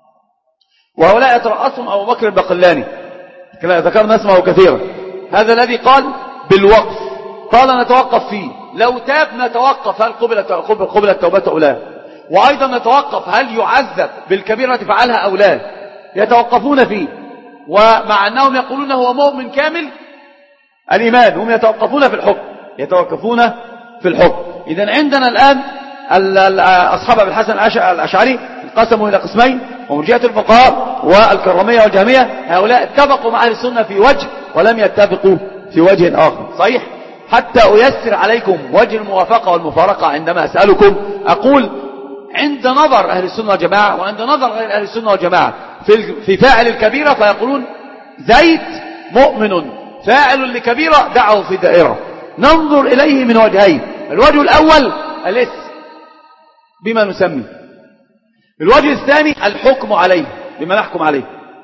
وهؤلاء يترأسهم أبو بكر البقلاني، ذكرنا اسمه كثيرا. هذا الذي قال بالوقف، قال نتوقف فيه، لو تاب نتوقف هل قبلت قبلت توبته أو لا، وأيضا نتوقف هل يعذب بالكبيرة فعلها أو لا، يتوقفون فيه. ومع أنهم يقولون هو مؤمن كامل الإيمان، هم يتوقفون في الحكم، يتوقفون في الحكم. إذن عندنا الآن أصحاب أبي الحسن الأشعري انقسموا إلى قسمين، ومرجئة الفقهاء والكرامية والجهمية. هؤلاء اتفقوا مع أهل السنة في وجه ولم يتفقوا في وجه آخر. صحيح؟ حتى أيسر عليكم وجه الموافقة والمفارقة عندما أسألكم أقول عند نظر أهل السنة والجماعة وعند نظر غير أهل السنة والجماعة في في فاعل الكبيرة، فيقولون زيد مؤمن فاعل لكبيرة دعه في دائرة. ننظر إليه من وجهين. الوجه الأول الاسم بما نسمي، الوجه الثاني الحكم عليه بما نحكم عليه.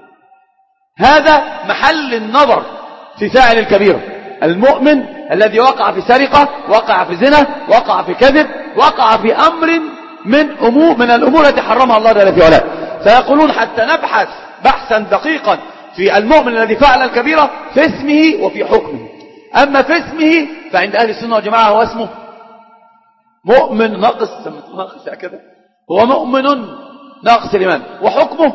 هذا محل النظر في فاعل الكبيرة. المؤمن الذي وقع في سرقة، وقع في زنا، وقع في كذب، وقع في أمر من أمور من الأمور التي حرمها الله جل في علاه. فيقولون حتى نبحث بحثا دقيقا في المؤمن الذي فعل الكبيرة في اسمه وفي حكمه. أما في اسمه فعند أهل السنة والجماعة هو اسمه مؤمن ناقص ناقص كذا، هو مؤمن ناقص الإيمان. وحكمه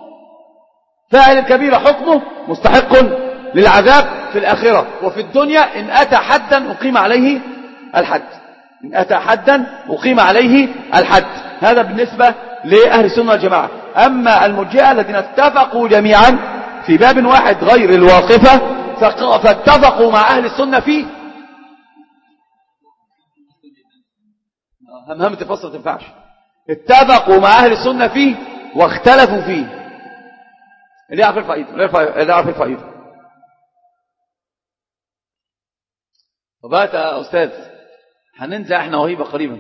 فاعل الكبيرة حكمه مستحق للعذاب في الآخرة وفي الدنيا إن أتى حدا أقيم عليه الحد، إن أتى حدا أقيم عليه الحد. هذا بالنسبة لأهل السنة والجماعة. أما المرجئة الذين اتفقوا جميعا في باب واحد غير الواقفة، فاتفقوا مع أهل السنة فيه همهمة الفصل تنفعش، اتفقوا مع أهل السنة فيه واختلفوا فيه. اللي يعرف الفائدة اللي يعرف الفائدة وبقى يا أستاذ هننزل احنا وهيبة قريبا.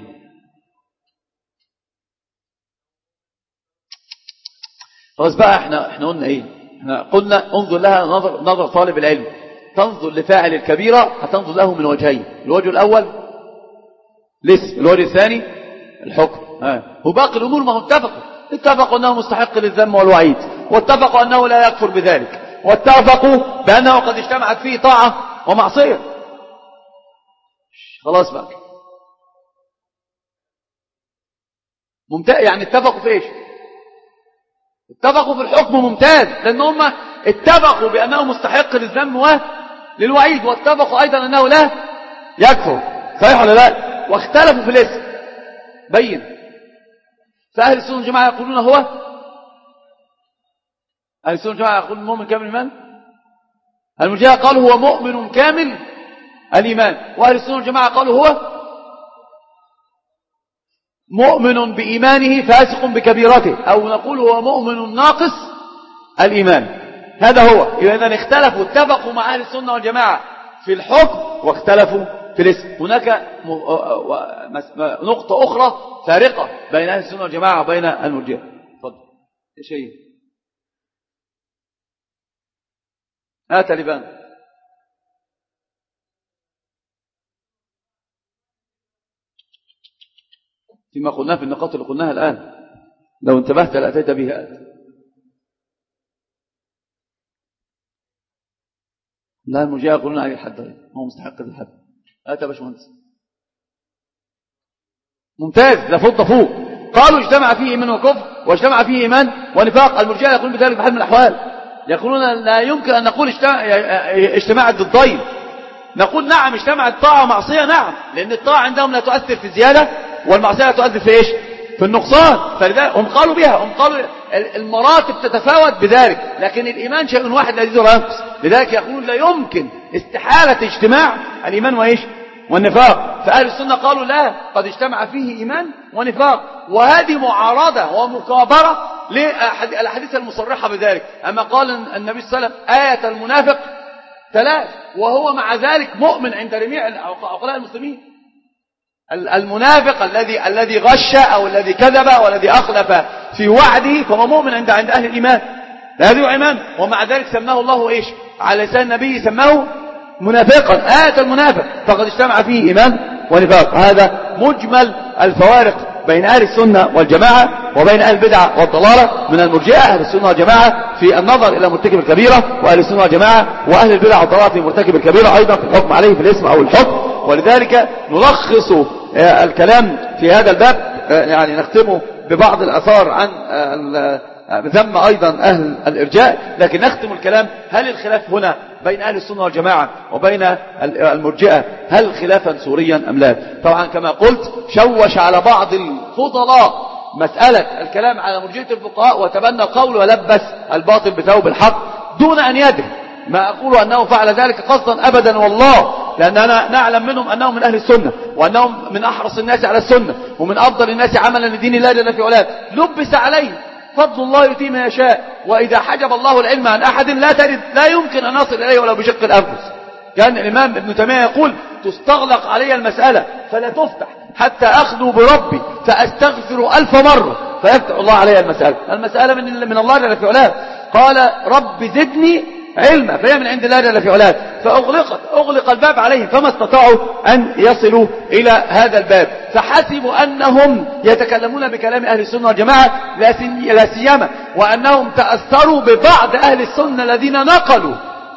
خلاص بقى احنا احنا قلنا ايه؟ احنا قلنا انظر لها نظر نظر طالب العلم. تنظر لفاعل الكبيرة هتنظر له من وجهين. الوجه الأول الاسم، الوجه الثاني الحكم. ها وباقي الأمور ما هم اتفقوا اتفقوا أنه مستحق للذم والوعيد، واتفقوا أنه لا يكفر بذلك، واتفقوا بأنه قد اجتمعت فيه طاعة ومعصية. خلاص بقى ممتاز. يعني اتفقوا في ايش؟ اتفقوا في الحكم ممتاز، لأن هم اتفقوا بأنه مستحق للذم وللوعيد، واتفقوا أيضا أنه لا يكفر. صحيح ولا لا؟ واختلفوا في الاسم بين. فأهل السنة والجماعة يقولون هو أهل السنة والجماعة يقولون مؤمن كامل الإيمان. المرجئة قالوا هو مؤمن كامل الإيمان، وأهل السنة والجماعة قالوا هو مؤمن بإيمانه فاسق بكبيرته، أو نقول هو مؤمن ناقص الإيمان. هذا هو. إذا اختلفوا اتفقوا مع أهل السنة والجماعة في الحكم واختلفوا في الاسم. هناك نقطة أخرى فارقة بين أهل السنة والجماعة وبين المرجئة. تفضل يا شيء. هات لبان. فيما قلناه في النقاط اللي قلناها الآن، لو انتبهت لأتيت بها آت. لا المرجئة يقولون عليه الحد، هو مستحق الحد. آت يا باشمهندس. ممتاز، ده فوق فوق. قالوا اجتمع فيه إيمان وكفر واجتمع فيه إيمان ونفاق. المرجئة يقولون بذلك بحال من الأحوال، يقولون لا يمكن أن نقول اجتماع الضدين. نقول نعم اجتمعت طاعة ومعصية، نعم، لأن الطاعة عندهم لا تؤثر في الزيادة والمعصية لا تؤثر في إيش؟ في النقصان. فلذلك هم قالوا بها، هم قالوا المراتب تتفاوت بذلك، لكن الإيمان شيء واحد لا يزيد ولا ينقص. لذلك يقولون لا يمكن استحالة اجتماع الإيمان وإيش؟ والنفاق. فأهل السنة قالوا لا، قد اجتمع فيه إيمان ونفاق، وهذه معارضة ومكابرة للأحاديث المصرحة بذلك. أما قال النبي صلى الله عليه وسلم آية المنافق ثلاث، وهو مع ذلك مؤمن عند جميع عقلاء المسلمين. المنافق الذي الذي غش أو الذي كذب أو الذي أخلف في وعده فهو مؤمن عند عند أهل الإيمان، لا يدعو إيمان، ومع ذلك سماه الله إيش على لسان النبي؟ سماه منافقا، آية المنافق، فقد اجتمع فيه إيمان ونفاق. هذا مجمل الفوارق بين أهل السنة والجماعة وبين أهل البدعة والضلالة من المرجئة. أهل السنة والجماعة في النظر إلى مرتكب الكبيرة، وأهل السنة والجماعة وأهل البدعة والضلالة في مرتكب الكبيرة أيضا في الحكم عليه في الاسم أو الحكم. ولذلك نلخص الكلام في هذا الباب، يعني نختمه ببعض الأثار عن ذم أيضا أهل الإرجاء، لكن نختم الكلام: هل الخلاف هنا بين أهل السنة والجماعة وبين المرجئة هل خلافا سوريا أم لا؟ طبعا كما قلت شوش على بعض الفضلاء مسألة الكلام على مرجئة الفقهاء وتبنى القول ولبس الباطل بثوب الحق دون أن يدري. ما أقول أنه فعل ذلك قصدا أبدا والله، لأننا نعلم منهم أنهم من أهل السنة، وأنهم من أحرص الناس على السنة، ومن أفضل الناس عملا لدين الله جل في علاه. لبس عليه فضل الله يؤتيه من يشاء، وإذا حجب الله العلم عن أحد لا ترد لا يمكن أن نصل إليه ولو بشق الأنفس. كان الإمام ابن تيمية يقول: تستغلق علي المسألة فلا تفتح حتى أخذوا بربي فأستغفر ألف مرة فيفتح الله علي المسألة. المسألة من من الله جل في علاه. قال: رب زدني علما، فهي من عند الله جل في علاه، فأغلقت أغلق الباب عليهم فما استطاعوا أن يصلوا إلى هذا الباب، فحسبوا أنهم يتكلمون بكلام أهل السنة والجماعة لا سيما وأنهم تأثروا ببعض أهل السنة الذين نقلوا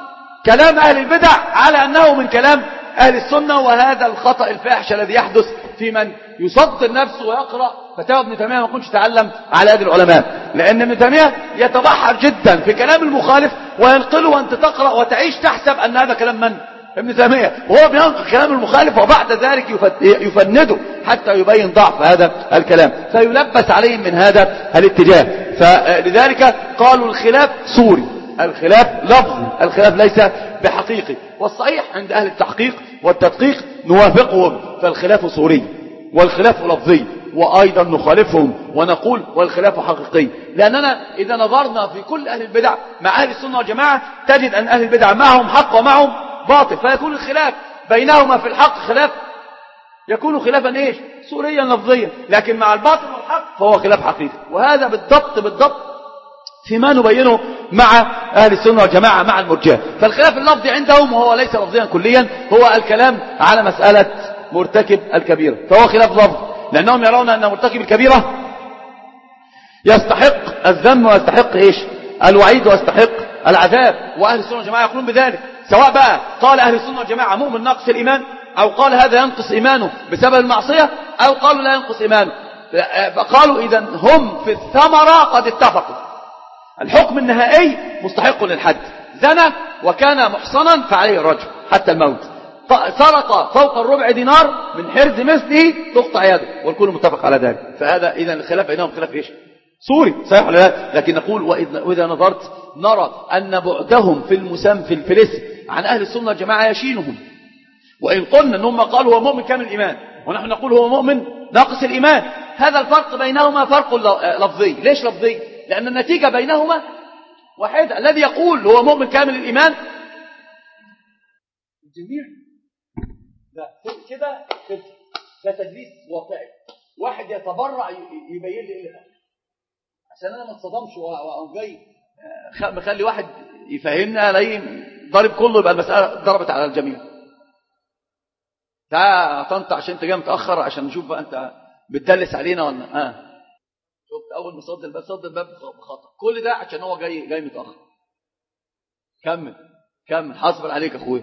كلام أهل البدع على أنه من كلام أهل السنة. وهذا الخطأ الفاحش الذي يحدث في من يصدر نفسه ويقرأ فتاوى ابن تيمية ما كنتش تعلم على يد العلماء، لأن ابن تيمية يتبحر جدا في كلام المخالف وينقله وأنت تقرأ وتعيش تحسب أن هذا كلام من؟ ابن تيمية، وهو بينقل كلام المخالف وبعد ذلك يفنده حتى يبين ضعف هذا الكلام، فيلبس عليهم من هذا الاتجاه. فلذلك قالوا الخلاف سوري، الخلاف لفظي، الخلاف ليس بحقيقي. والصحيح عند أهل التحقيق والتدقيق نوافقهم، فالخلاف سوري والخلاف لفظي، وأيضا نخالفهم ونقول والخلاف حقيقي. لأننا إذا نظرنا في كل أهل البدع مع أهل السنة والجماعة تجد أن أهل البدع معهم حق ومعهم باطل، فيكون الخلاف بينهما في الحق خلاف يكون خلافا إيش؟ سوريا لفظيا، لكن مع الباطل والحق فهو خلاف حقيقي. وهذا بالضبط بالضبط فيما نبينه مع أهل السنة والجماعة مع المرجئة. فالخلاف اللفظي عندهم وهو ليس لفظيا كليا هو الكلام على مسألة مرتكب الكبيرة، فهو خلاف لفظ، لأنهم يرون أن مرتكب الكبيرة يستحق الذم ويستحق إيش؟ الوعيد ويستحق العذاب. وأهل السنة والجماعة يقولون بذلك، سواء بقى قال أهل السنة والجماعة مؤمن ناقص الإيمان، أو قال هذا ينقص إيمانه بسبب المعصية، أو قالوا لا ينقص إيمانه. فقالوا إذن هم في الثمرة قد اتفقوا، الحكم النهائي مستحق للحد، زنى وكان محصنا فعليه الرجم حتى الموت، سرق فوق الربع دينار من حرز مثله تقطع يده، والكل متفق على ذلك. فهذا إذا الخلاف بينهم خلاف إيش؟ سوري، صحيح ولا لا؟ لكن نقول وإذا نظرت نرى أن بعدهم في المسام في الفلس عن أهل السنة والجماعة يشينهم. وإن قلنا أنهم قالوا هو مؤمن كامل الإيمان ونحن نقول هو مؤمن ناقص الإيمان، هذا الفرق بينهما فرق لفظي. ليش لفظي؟ لأن النتيجة بينهما واحدة. الذي يقول هو مؤمن كامل الإيمان الجميع لا كده كده ده تدليس واقعي، واحد يتبرع يبين لي ايه عشان انا ما اتصدمش واقوم جاي مخلي واحد يفهمنا الاقي ضارب كله، يبقى المسألة ضربت على الجميع. تعال طنط عشان انت جاي متأخر عشان نشوف بقى انت بتدلس علينا ولا اه شفت اول ما صد الباب صد الباب بخطأ، كل ده عشان هو جاي جاي متأخر. كمل كمل حاصبر عليك اخويا.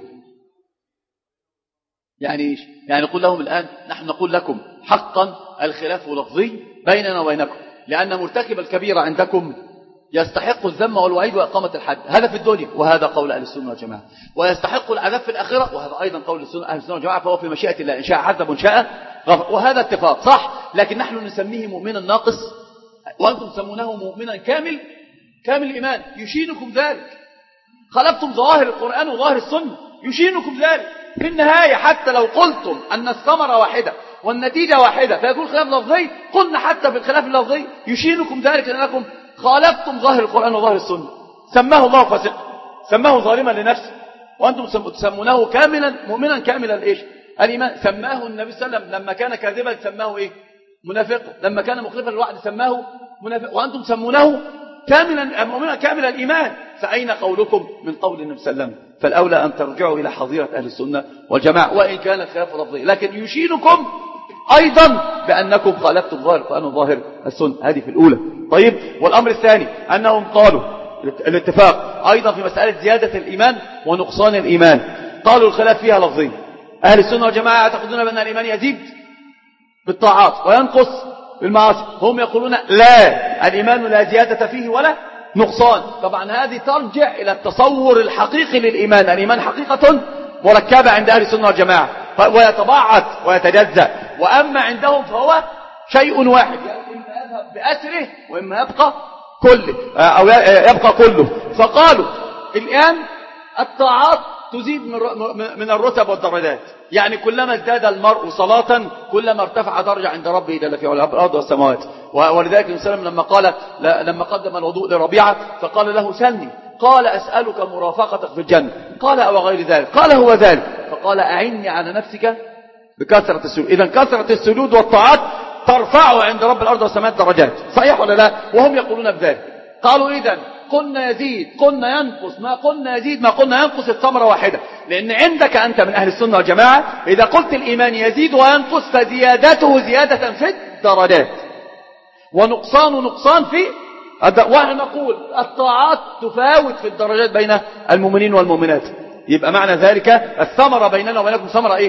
يعني ايش؟ يعني نقول لهم الآن نحن نقول لكم حقا الخلاف لفظي بيننا وبينكم، لأن مرتكب الكبيرة عندكم يستحق الذم والوعيد وإقامة الحد، هذا في الدنيا، وهذا قول أهل السنة والجماعة. ويستحق العذاب في الآخرة، وهذا أيضا قول أهل السنة والجماعة، فهو في مشيئة الله، إن شاء عذب وإن شاء غفر، وهذا اتفاق صح. لكن نحن نسميه مؤمنا ناقص وأنتم تسمونه مؤمنا كامل كامل الإيمان. يشينكم ذلك، خلفتم ظواهر القرآن وظاهر السنة، يشينكم ذلك. في النهاية حتى لو قلتم أن الثمرة واحدة والنتيجة واحدة فيكون خلاف لفظي، قلنا حتى في الخلاف اللفظي يشينكم ذلك لأنكم خالفتم ظاهر القرآن وظاهر السنة. سماه الله فاسقا، سماه ظالما لنفسه، وأنتم تسمونه كاملا مؤمنا كاملا إيش الإيمان. سماه النبي صلى الله عليه وسلم لما كان كاذبا سماه إيه منافقا، لما كان مخلفا للوعد سماه منافق، وأنتم تسمونه كاملا مؤمنا كامل الإيمان. فأين قولكم من قول النبي صلى الله عليه وسلم؟ فالأولى أن ترجعوا إلى حظيرة أهل السنة والجماعة وإن كان الخلاف لفظي، لكن يشينكم أيضا بأنكم خالفتم ظاهر القرآن وظاهر السنة. هذه في الأولى. طيب، والأمر الثاني أنهم قالوا الاتفاق أيضا في مسألة زيادة الإيمان ونقصان الإيمان، قالوا الخلاف فيها لفظي. أهل السنة والجماعة يعتقدون بأن الإيمان يزيد بالطاعات وينقص بالمعاصي، هم يقولون لا، الإيمان لا زيادة فيه ولا نقصان. طبعا هذه ترجع إلى التصور الحقيقي للإيمان. الإيمان حقيقة مركبة عند أهل السنة والجماعة ويتباعد ويتجزأ، وأما عندهم فهو شيء واحد، يعني إما يذهب بأسره وإما يبقى كله أو يبقى كله. فقالوا الآن الطاعات تزيد من الرتب والدرجات، يعني كلما ازداد المرء صلاة كلما ارتفع درجة عند ربه جل في علاه الأرض والسماوات. ولذلك النبي صلى الله عليه وسلم لما قال لما قدم الوضوء لربيعة فقال له سلني، قال أسألك مرافقتك في الجنة، قال أو غير ذلك، قال هو ذلك، فقال أعني على نفسك بكثرة السجود. إذا كثرة السجود والطاعات ترفعه عند رب الأرض والسماوات درجات، صحيح ولا لا؟ وهم يقولون بذلك. قالوا إذن قلنا يزيد قلنا ينقص، ما قلنا يزيد ما قلنا ينقص، الثمرة واحدة. لأن عندك أنت من أهل السنة والجماعة إذا قلت الإيمان يزيد وينقص فزيادته زيادة في الدرجات ونقصان نقصان في، ونقول الطاعات تفاوت في الدرجات بين المؤمنين والمؤمنات. يبقى معنى ذلك الثمرة بيننا وبينكم ثمرة إيه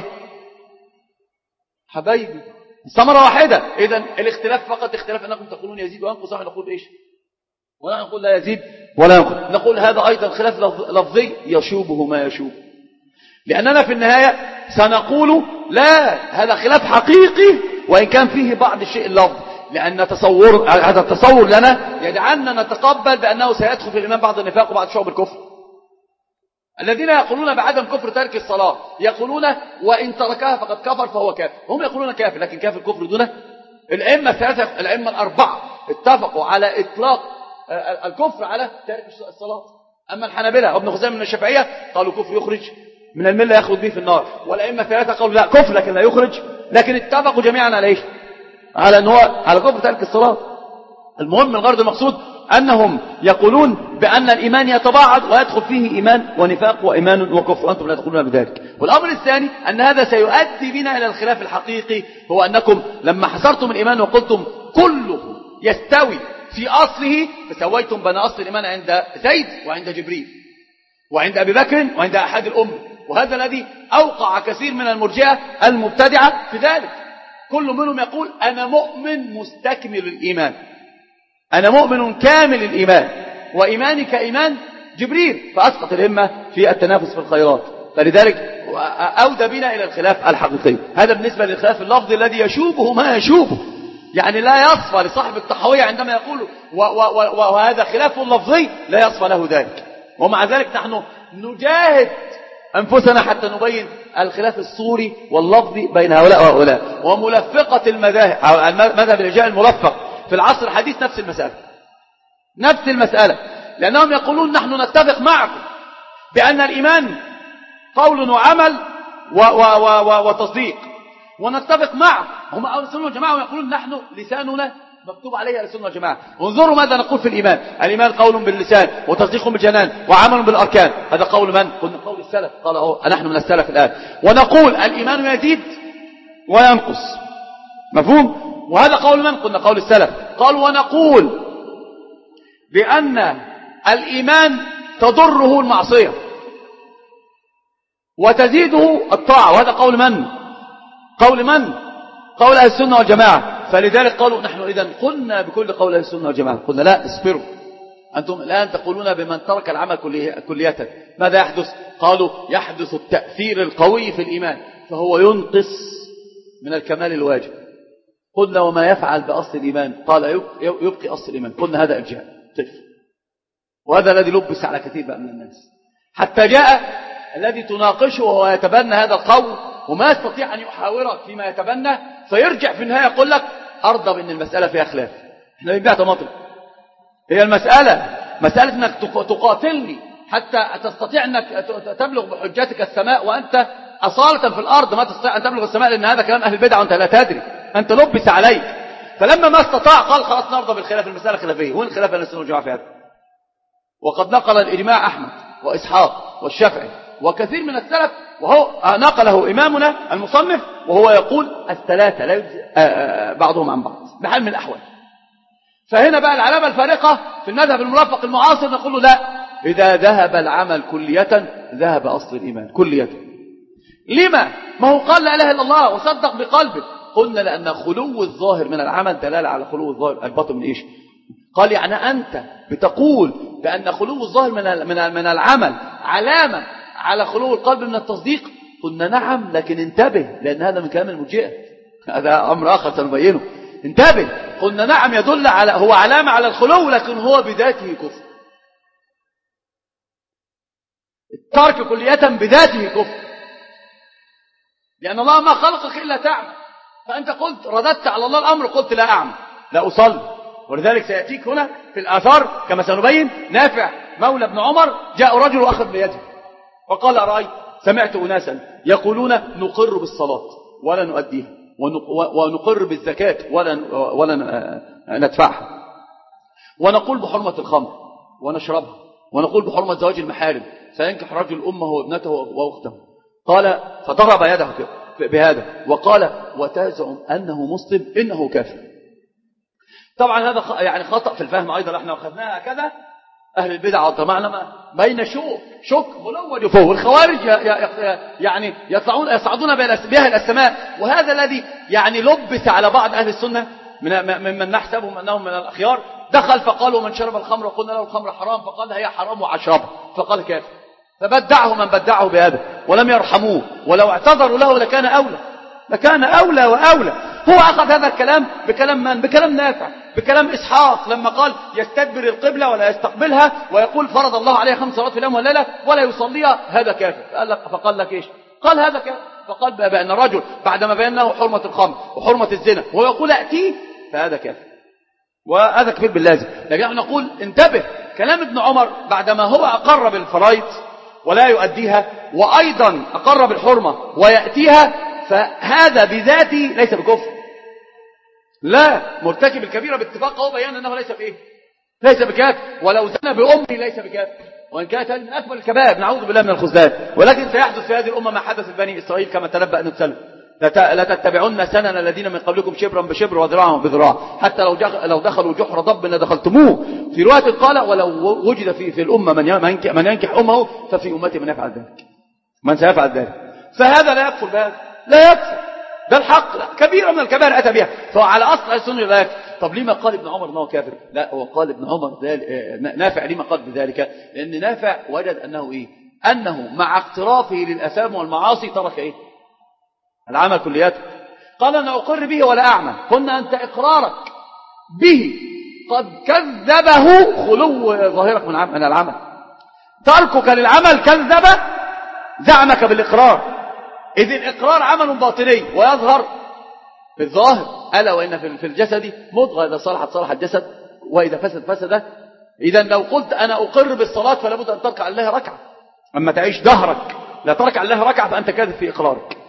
حبايبي؟ ثمرة واحدة. إذن الاختلاف فقط اختلاف أنكم تقولون يزيد وينقص، ونحن نقول إيش؟ ولا نقول لا يزيد ولا ينقص، نقول هذا أيضا خلاف لفظي يشوبه ما يشوب، لأننا في النهاية سنقول لا، هذا خلاف حقيقي وإن كان فيه بعض الشيء اللفظ، لأن تصور هذا التصور لنا يجعلنا نتقبل بأنه سيدخل في الإيمان بعض النفاق وبعض شعب الكفر. الذين يقولون بعدم كفر ترك الصلاة يقولون وإن تركها فقد كفر فهو كافر، هم يقولون كافر، لكن كافر كفر دونه. الأئمة الثلاثة الأئمة الأربعة اتفقوا على إطلاق الكفر على تارك الصلاة. أما الحنابلة وابن خزيمة من الشافعية قالوا كفر يخرج من الملة يخرج به في النار، والأئمة الثلاثة قالوا لا كفر لكن لا يخرج، لكن اتفقوا جميعا على إيش؟ على أنه على كفر تارك الصلاة. المهم الغرض المقصود أنهم يقولون بأن الإيمان يتباعد ويدخل فيه إيمان ونفاق وإيمان وكفر، وأنتم لا تقولون بذلك. والأمر الثاني أن هذا سيؤدي بنا إلى الخلاف الحقيقي، هو أنكم لما حصرتم الإيمان وقلتم كله يستوي في أصله فسويتم بين أصل الإيمان عند زيد وعند جبريل وعند أبي بكر وعند أحد الأمة، وهذا الذي أوقع كثير من المرجئة المبتدعة في ذلك. كل منهم يقول أنا مؤمن مستكمل الإيمان، أنا مؤمن كامل الإيمان، وإيماني كإيمان جبريل، فأسقط الهمة في التنافس في الخيرات. فلذلك أودى بنا إلى الخلاف الحقيقي. هذا بالنسبة للخلاف اللفظي الذي يشوبه ما يشوبه، يعني لا يصفى لصاحب التحوية عندما يقول وهذا خلاف لفظي لا يصفى له ذلك. ومع ذلك نحن نجاهد أنفسنا حتى نبين الخلاف الصوري واللفظي بين هؤلاء وهؤلاء. وملفقة المذاهب أو المذهب الإرجاء الملفق في العصر الحديث نفس المسألة نفس المسألة لأنهم يقولون نحن نتفق معكم بأن الإيمان قول وعمل و و و وتصديق، ونتفق معهم هم أهل السنة والجماعة ويقولون نحن لساننا مكتوب عليه أهل السنة والجماعة. انظروا ماذا نقول في الإيمان: الإيمان قول باللسان وتصديق بالجنان وعمل بالأركان. هذا قول من؟ قلنا قول السلف، قال أهو نحن من السلف الآن. ونقول الإيمان يزيد وينقص، مفهوم؟ وهذا قول من؟ قلنا قول السلف. قال ونقول بأن الإيمان تضره المعصية وتزيده الطاعة، وهذا قول من؟ قول من؟ قول أهل السنة والجماعة. فلذلك قالوا نحن إذن قلنا بكل قول أهل السنة والجماعة. قلنا لا، اصبروا، أنتم الآن تقولون بمن ترك العمل كلية. ماذا يحدث؟ قالوا يحدث التأثير القوي في الإيمان فهو ينقص من الكمال الواجب. قلنا وما يفعل بأصل الإيمان؟ قال يبقي أصل الإيمان. قلنا هذا إرجاء طف، وهذا الذي لبس على كثير بقى من الناس، حتى جاء الذي تناقشه وهو يتبنى هذا القول وما يستطيع أن يحاورك فيما يتبنى، فيرجع في النهاية يقول لك أرضى بأن المسألة فيها خلاف. احنا بنبيع طماطم. هي المسألة مسألة أنك تقاتلني حتى تستطيع أنك تبلغ بحجتك السماء وأنت أصالة في الأرض ما تستطيع أن تبلغ السماء، لأن هذا كلام أهل البدع وأنت لا تدري، أنت لبس عليك. فلما ما استطاع قال خلاص نرضى بالخلاف، المسألة خلافية. وين الخلاف بين السنة والجماعة في هذا؟ وقد نقل الإجماع أحمد وإسحاق والشافعي وكثير من السلف، وهو نقله إمامنا المصنف وهو يقول الثلاثة لا يجزي بعضهم عن بعض بحال من الأحوال. فهنا بقى العلامة الفارقة في المذهب المرافق المعاصر نقول له لا، إذا ذهب العمل كلية ذهب أصل الإيمان كلية. لما؟ ما هو قال لا إله إلا الله وصدق بقلبه. قلنا لأن خلو الظاهر من العمل دلالة على خلو الظاهر الباطن من إيش؟ قال يعني أنت بتقول بأن خلو الظاهر من من العمل علامة على خلو القلب من التصديق. قلنا نعم، لكن انتبه لأن هذا من كلام المرجئة، هذا أمر آخر سنبينه. انتبه، قلنا نعم يدل على هو علامة على الخلو، لكن هو بذاته كفر. الترك كلية بذاته كفر، لأن الله ما خلقك إلا تعمل. فأنت قلت رددت على الله الأمر، قلت لا أعمل لا أصلي. ولذلك سيأتيك هنا في الآثار كما سنبين نافع مولى ابن عمر جاء رجل وأخذ بيده وقال أرأيت سمعت أناسا يقولون نقر بالصلاة ولا نؤديها، ونقر بالزكاة ولا ولا ندفعها، ونقول بحرمة الخمر ونشربها، ونقول بحرمة زواج المحارم، فينكح رجل أمه وابنته وأخته. قال فضرب يده بهذا وقال وتزعم أنه مسلم إنه كافر. طبعا هذا يعني خطأ في الفهم أيضا، احنا أخذناها كذا أهل البدع وطمعنا بين شوك شك ملون يفوه. الخوارج يعني يطلعون يصعدون بها إلى السماء، وهذا الذي يعني لبس على بعض أهل السنة ممن نحسبهم أنهم من الأخيار. دخل فقالوا من شرب الخمر وقلنا له الخمر حرام فقال هي حرام وعشربها فقال كافر. فبدعه من بدعه بهذا ولم يرحموه، ولو اعتذروا له لكان أولى لكان أولى وأولى. هو أخذ هذا الكلام بكلام من؟ بكلام نافع، بكلام إسحاق لما قال يستدبر القبلة ولا يستقبلها ويقول فرض الله عليه خمس صلوات في اليوم والليلة ولا يصليها، هذا كافر. فقال لك, فقال لك إيش؟ قال هذا كافر. فقال بأن رجل بعدما بين له حرمة الخمر وحرمة الزنا ويقول أتيه فهذا كافر، وهذا كفر باللازم. لكن نحن نقول انتبه، كلام ابن عمر بعدما هو أقر بالفرائض ولا يؤديها وأيضا أقر بالحرمة ويأتيها، فهذا بذاته ليس بكفر. لا، مرتكب الكبيرة باتفاق هو بيان أنه ليس بإيه؟ ليس بكافر. ولو زنى بأمه ليس بكافر، وإن كانت هذه من أكبر الكبائر نعوذ بالله من الخذلان. ولكن سيحدث في هذه الأمة ما حدث في بني إسرائيل كما تنبأ ابن سلم، لا تتبعون سنن الذين من قبلكم شبرا بشبر وذراعا بذراع حتى لو لو دخلوا جحر ضب لدخلتموه. في رواية قال ولو وجد في في الأمة من ينكح من ينكح أمه ففي أمتي من يفعل ذلك، من سيفعل ذلك. فهذا لا يكفر بهذا، لا يكفر، ده الحق. لا. كبيرة من الكبائر أتى بها، فهو على أصل السنة لا يكفر. طب لما قال ابن عمر أنه كافر؟ لا، هو قال ابن عمر نافع لما قال بذلك؟ لأن نافع وجد أنه إيه؟ أنه مع اقترافه للأثام والمعاصي ترك إيه؟ العمل كلياته. قال أنا أقر به ولا أعمل. قلنا أنت إقرارك به قد كذبه خلو ظاهرك من العمل، تركك للعمل كذب زعمك بالإقرار. إذ الإقرار عمل باطني ويظهر بالظاهر. ألا وإن في الجسد مضغة إذا صلحت صلح الجسد وإذا فسد فسد. إذا لو قلت أنا أقر بالصلاة فلا بد أن تركع الله ركعة، أما تعيش دهرك لا تركع الله ركعة فأنت كاذب في إقرارك.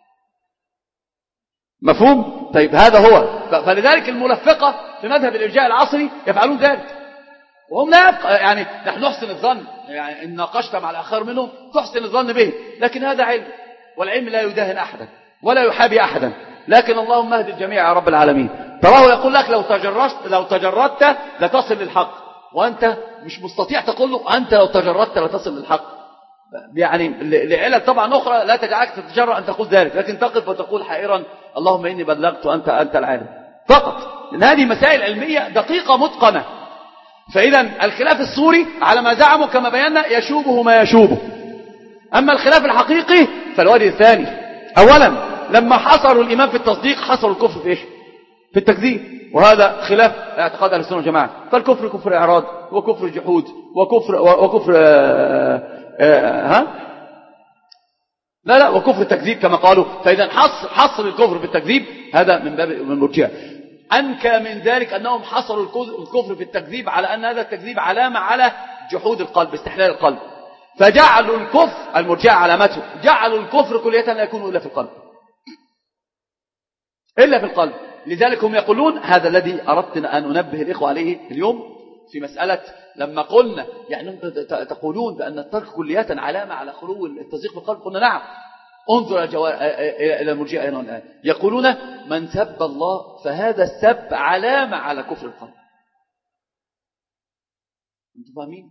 مفهوم؟ طيب هذا هو. فلذلك الملفقة في مذهب الإرجاء العصري يفعلون ذلك، وهم لا يبقى يعني نحن نحسن الظن، يعني إن ناقشت مع الآخر منهم تحسن الظن به، لكن هذا علم، والعلم لا يداهن أحدا ولا يحابي أحدا. لكن اللهم اهد الجميع يا رب العالمين. تراه يقول لك لو تجردت لو تجردت لتصل للحق، وأنت مش مستطيع تقول له أنت لو تجردت لتصل للحق. يعني لعلل طبعا أخرى لا تجعلك تتجرأ أن تقول ذلك، لكن تقف وتقول حائرا اللهم إني بلغت وأنت أنت العالم فقط. لأن هذه مسائل علمية دقيقة متقنة. فإذا الخلاف الصوري على ما زعموا كما بينا يشوبه ما يشوبه. أما الخلاف الحقيقي فالوجه الثاني. أولا لما حصروا الإيمان في التصديق حصروا الكفر في إيش؟ في التكذيب، وهذا خلاف اعتقاد أهل السنة والجماعة. فالكفر كفر إعراض وكفر جحود وكفر وكفر آآ آآ ها لا لا، وكفر التكذيب كما قالوا. فإذا حصر, حصر الكفر بالتكذيب هذا من باب من المرجئة. أنكى من ذلك أنهم حصروا الكفر في التكذيب على أن هذا التكذيب علامة على جحود القلب، استحلال القلب، فجعلوا الكفر، المرجئة علامته جعلوا الكفر كلية لا يكون إلا في القلب، إلا في القلب. لذلك هم يقولون هذا الذي أردت أن أنبه الإخوة عليه اليوم في مسألة لما قلنا يعني تقولون بأن الترك كلية علامة على خلو التصديق في القلب. قلنا نعم، انظر إلى المرجئة هنا الآن يقولون من سب الله فهذا السب علامة على كفر القلب. انتوا فاهمين؟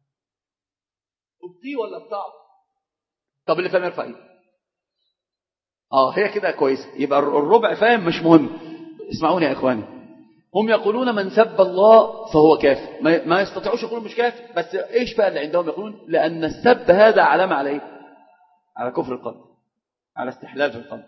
ابتي ولا بتاع؟ طب اللي فاهم يرفع ايده. اه هي كده كويس، يبقى الربع فاهم مش مهم. اسمعوني يا اخواني، هم يقولون من سب الله فهو كافر، ما يستطيعوش يقولون مش كافر، بس ايش بقى اللي عندهم؟ يقولون لأن السب هذا علامة على ايه؟ على كفر القلب، على استحلال في القلب.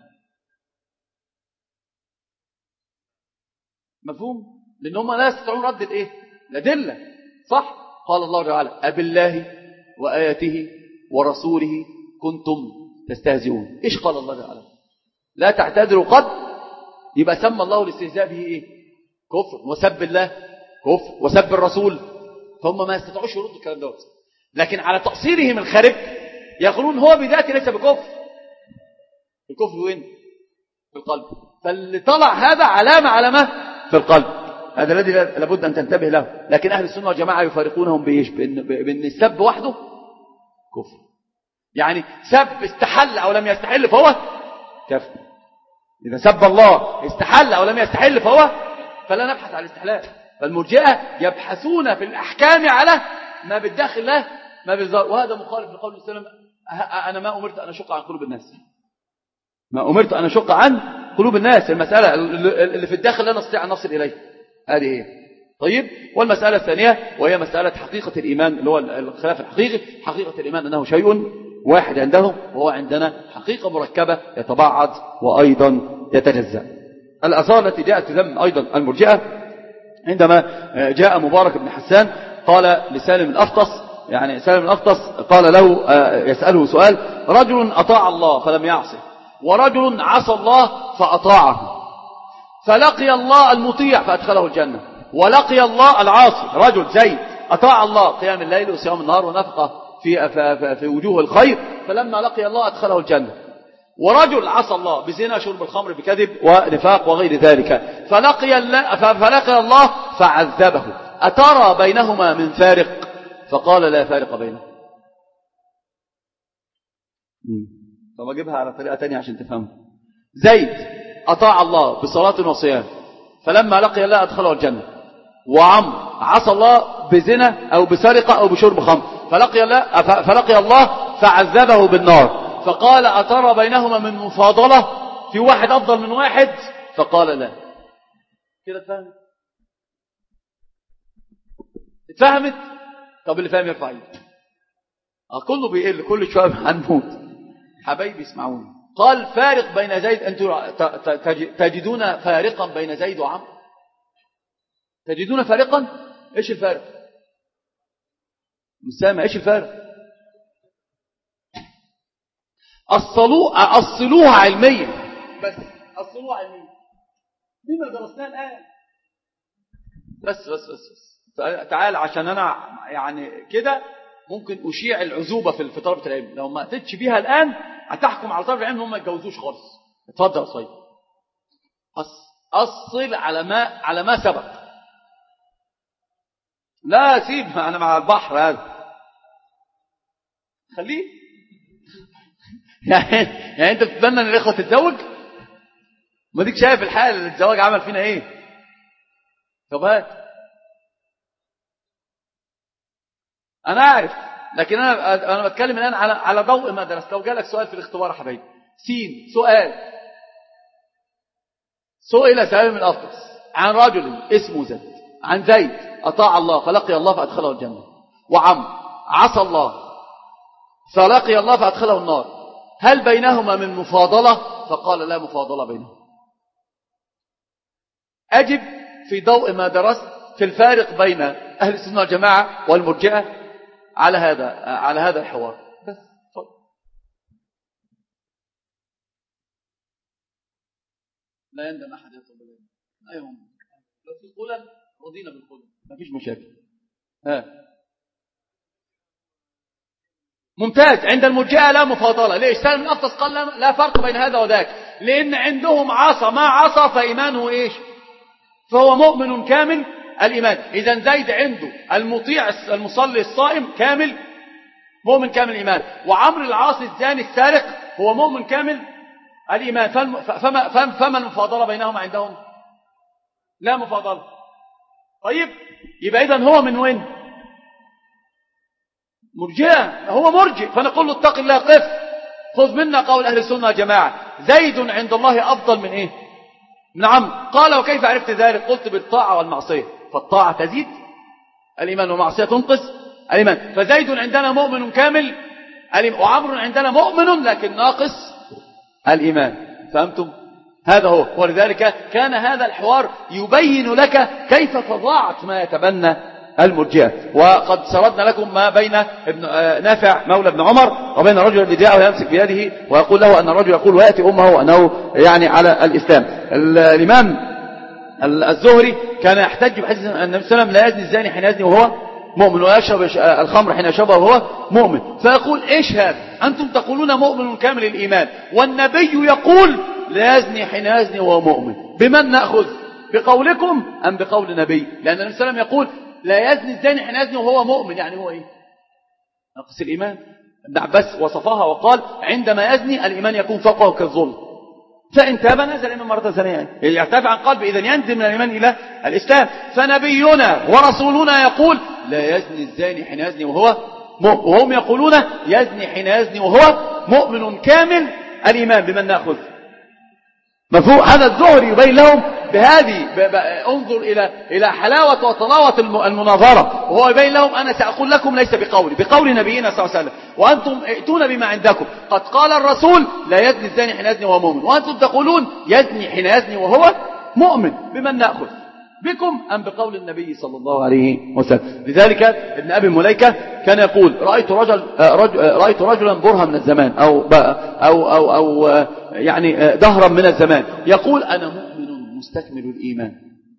مفهوم؟ لأن هم لا يستطيعون رد الايه؟ الأدلة. صح؟ قال الله تعالى أبالله وآياته ورسوله كنتم تستهزئون. ايش قال الله تعالى؟ لا تعتذروا قد، يبقى سمى الله الاستهزاء به ايه؟ كفر. وسب الله كفر، وسب الرسول. فهم ما يستطيعوش يردوا الكلام دوت، لكن على تقصيرهم الخارج يقولون هو بذاته ليس بكفر. الكفر وين؟ في القلب. فاللي طلع هذا علامة علامة في القلب، هذا الذي لابد أن تنتبه له. لكن أهل السنة والجماعة يفارقونهم بإيش؟ بأن, بأن السب وحده كفر. يعني سب استحل أو لم يستحل فهو كفر. إذا سب الله استحل أو لم يستحل فهو، فلا نبحث عن الاستحلال. فالمرجئة يبحثون في الأحكام على ما بالداخل له ما بالظاهر، وهذا مخالف لقول النبي صلى الله عليه وسلم أنا ما أمرت أن أشق عن قلوب الناس، ما أمرت أن أشق عن قلوب الناس. المسألة اللي في الداخل لا نستطيع أن نصل إليه، هذه هي. طيب، والمسألة الثانية وهي مسألة حقيقة الإيمان، اللي هو الخلاف الحقيقي. حقيقة الإيمان أنه شيء واحد عندهم، وهو عندنا حقيقة مركبة يتبعض وأيضا يتجزأ. الآثار التي جاءت تذم أيضا المرجئة عندما جاء مبارك بن حسان قال لسالم الأفطس، يعني سالم الأفطس قال له يسأله سؤال: رجل أطاع الله فلم يعصه، ورجل عصى الله فأطاعه، فلقي الله المطيع فأدخله الجنة، ولقي الله العاصي رجل زيد أطاع الله قيام الليل وصيام النهار ونفقه في, في وجوه الخير، فلما لقي الله أدخله الجنة. ورجل عصى الله بزنا، شرب الخمر، بكذب ونفاق وغير ذلك، فلقي الله, فلقي الله فعذبه. أترى بينهما من فارق؟ فقال لا فارق بينهما. طب أجيبها على طريقة تانية عشان تفهمها. زيد أطاع الله بصلاة وصيام، فلما لقي الله أدخله الجنة. وعمر عصى الله بزنا أو بسرقة أو بشرب خمر، فلقي الله, فلقي الله فعذبه بالنار. فقال أترى بينهما من مفاضلة؟ في واحد أفضل من واحد؟ فقال لا. كده اتفهمت؟ اتفهمت؟ طب اللي فاهم يرفع يده. كله بيقل، كل شوية هنموت. حبايبي اسمعوني، قال فارق بين زيد، أنتم تجدون فارقا بين زيد وعمرو؟ تجدون فارقا؟ ايش الفارق؟ مش سامع، ايش الفارق؟ أصلوها أصلوها علميا، بس أصلوها علميا بما درسناه الآن. بس بس بس, بس. تعال عشان أنا يعني كده ممكن أشيع العزوبة في طلبة العلم. لو ما أتتش بيها الآن هتحكم على طلبة العلم هم ما يتجوزوش خالص. اتفضل يا صيد. أصل على ما على ما سبق. لا سيب، أنا مع البحر هذا خليه. يعني يعني أنت بتتمنى أن الإخوة تتزوج؟ ما ديك شايف الحال اللي الزواج عمل فينا إيه؟ طب هات. أنا أعرف، لكن أنا أنا بتكلم الآن على على ضوء ما درست. لو جالك سؤال في الاختبار يا حبايبي، سين سؤال، سئل سالم الأفطس عن رجل اسمه زيد، عن زيد أطاع الله فلقي الله فأدخله الجنة، وعمرو عصى الله فلقي الله فأدخله النار، هل بينهما من مفاضلة؟ فقال لا مفاضلة بينهما. أجب في ضوء ما درست في الفارق بين أهل السنة والجماعة والمرجئة على هذا على هذا الحوار. بس لا يندم أحد يطلب العلم. أيوة لو في قلل رضينا بالقلل ما فيش مشاكل. ها ممتاز. عند المرجئة لا مفاضلة. ليش؟ سالم الأفطس قال لا فرق بين هذا وذاك، لأن عندهم عصى ما عصى فإيمانه إيش؟ فهو مؤمن كامل الإيمان. إذن زيد عنده المطيع المصلي الصائم كامل مؤمن كامل الإيمان، وعمر العاصي الزاني السارق هو مؤمن كامل الإيمان. فما, فما المفاضلة بينهم عندهم؟ لا مفاضلة. طيب يبقى إذن هو من وين؟ مرجئة. هو مرجئ، فنقول له اتق الله قف، خذ منا قول أهل السنة والجماعة زيد عند الله أفضل من إيه؟ من عمرو. قال وكيف عرفت ذلك؟ قلت بالطاعة والمعصية، فالطاعة تزيد الإيمان والمعصية تنقص الإيمان. فزيد عندنا مؤمن كامل وعمر عندنا مؤمن لكن ناقص الإيمان. فهمتم؟ هذا هو. ولذلك كان هذا الحوار يبين لك كيف فظاعة ما يتبنى المرجئة. وقد سردنا لكم ما بين ابن نافع مولى ابن عمر وبين الرجل الذي جاءه يمسك بيده ويقول له أن الرجل يقول ويأتي أمه أنه يعني على الإسلام. الإمام الزهري كان يحتج بحديث أن النبي صلى الله عليه وسلم لا يزني الزاني حين يزني وهو مؤمن ويشرب الخمر حين يشربها وهو مؤمن. فيقول إيش هذا؟ أنتم تقولون مؤمن كامل الإيمان والنبي يقول لا يزني حين يزني وهو مؤمن. بمن نأخذ؟ بقولكم أم بقول النبي؟ لأن النبي صلى الله عليه وسلم يقول لا يزني الزاني حين يزني وهو مؤمن، يعني هو إيه؟ نقص الإيمان. ابن عباس وصفها وقال عندما يزني الإيمان يكون فوقه كالظلم، فإن تاب نزل الإيمان مرة ثانية، اللي يرتفع عن قلب إذن ينزل من الإيمان إلى الإسلام. فنبينا ورسولنا يقول لا يزني الزاني حين يزني وهو مؤمن، وهم يقولون يزني حين يزني وهو مؤمن كامل الإيمان. بمن نأخذ؟ مفهوم؟ هذا الزهري يبين لهم بهذه ب... ب... انظر إلى إلى حلاوة وطلاوة المناظرة، وهو يبين لهم أنا سأقول لكم ليس بقولي، بقول نبينا صلى الله عليه وسلم، وأنتم ائتون بما عندكم. قد قال الرسول لا يزني الزاني حين يزني وهو مؤمن، وأنتم تقولون يزني حين يزني وهو مؤمن. بمن نأخذ؟ بكم أم بقول النبي صلى الله عليه وسلم؟ لذلك ابن أبي مليكة كان يقول رأيت رجل رجل رأيت رجلا برها من الزمان أو أو أو, أو يعني دهرا من الزمان يقول أنا مؤمن مستكمل الإيمان،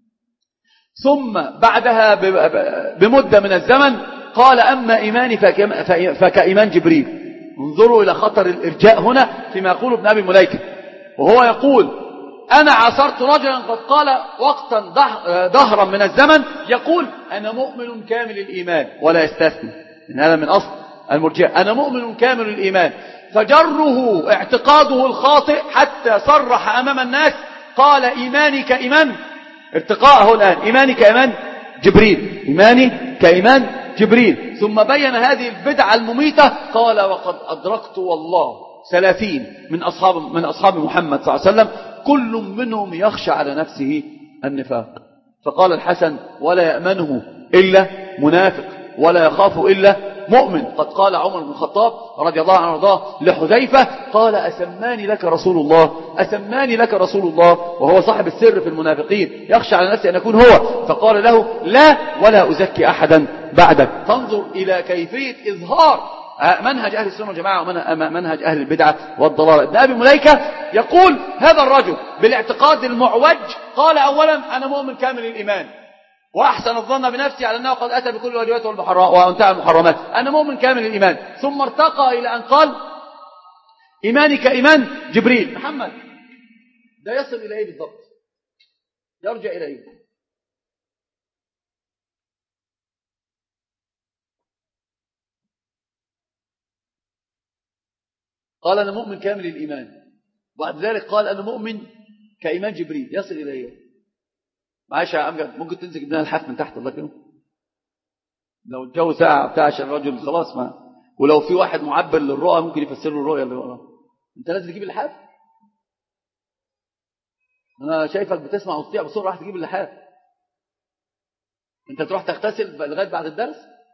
ثم بعدها بمدة من الزمن قال أما إيماني فكإيمان جبريل. انظروا إلى خطر الإرجاء هنا فيما يقول ابن أبي مليكة، وهو يقول أنا عاصرت رجلا قد قال وقتا دهرا من الزمن يقول أنا مؤمن كامل الإيمان ولا يستثني، إن هذا من أصل المرجئة، أنا مؤمن كامل الإيمان. فجره اعتقاده الخاطئ حتى صرح أمام الناس قال إيماني كإيمان ارتقاءه الآن إيماني كإيمان جبريل، إيماني كإيمان جبريل. ثم بين هذه البدعة المميتة قال وقد أدركت والله ثلاثين من أصحاب من أصحاب محمد صلى الله عليه وسلم كل منهم يخشى على نفسه النفاق. فقال الحسن ولا يأمنه إلا منافق ولا يخاف إلا مؤمن. قد قال عمر بن الخطاب رضي الله عنه وارضاه لحذيفة قال أسماني لك رسول الله أسماني لك رسول الله، وهو صاحب السر في المنافقين يخشى على نفسه أن يكون هو، فقال له لا ولا أزكي أحدا بعدك. فانظر إلى كيفية إظهار منهج أهل السنة والجماعة ومنهج أهل البدعة والضلال. ابن أبي مليكة يقول هذا الرجل بالاعتقاد المعوج قال أولا أنا مؤمن كامل الإيمان وأحسن الظن بنفسي على أنه قد أتى بكل الواجبات وانتهى المحرمات، أنا مؤمن كامل الإيمان. ثم ارتقى إلى أن قال إيماني كإيمان جبريل. محمد ده يصل إلى إيه بالضبط؟ يرجع إلى إيه؟ قال أنا مؤمن كامل الإيمان، وبعد ذلك قال أنا مؤمن كإيمان جبريل، يصل إلى إيه؟ معاش يا أمجد ممكن تنزل ابنها الحاف من تحت الله كده لو الجو ساعة بتاع عشان الرجل خلاص ما، ولو في واحد معبر للرؤى ممكن يفسر له الرؤية اللي وراه. انت لازم تجيب اللحاف، انا شايفك بتسمع وتطيع بسرعة راح تجيب اللحاف. انت تروح تغتسل لغاية بعد الدرس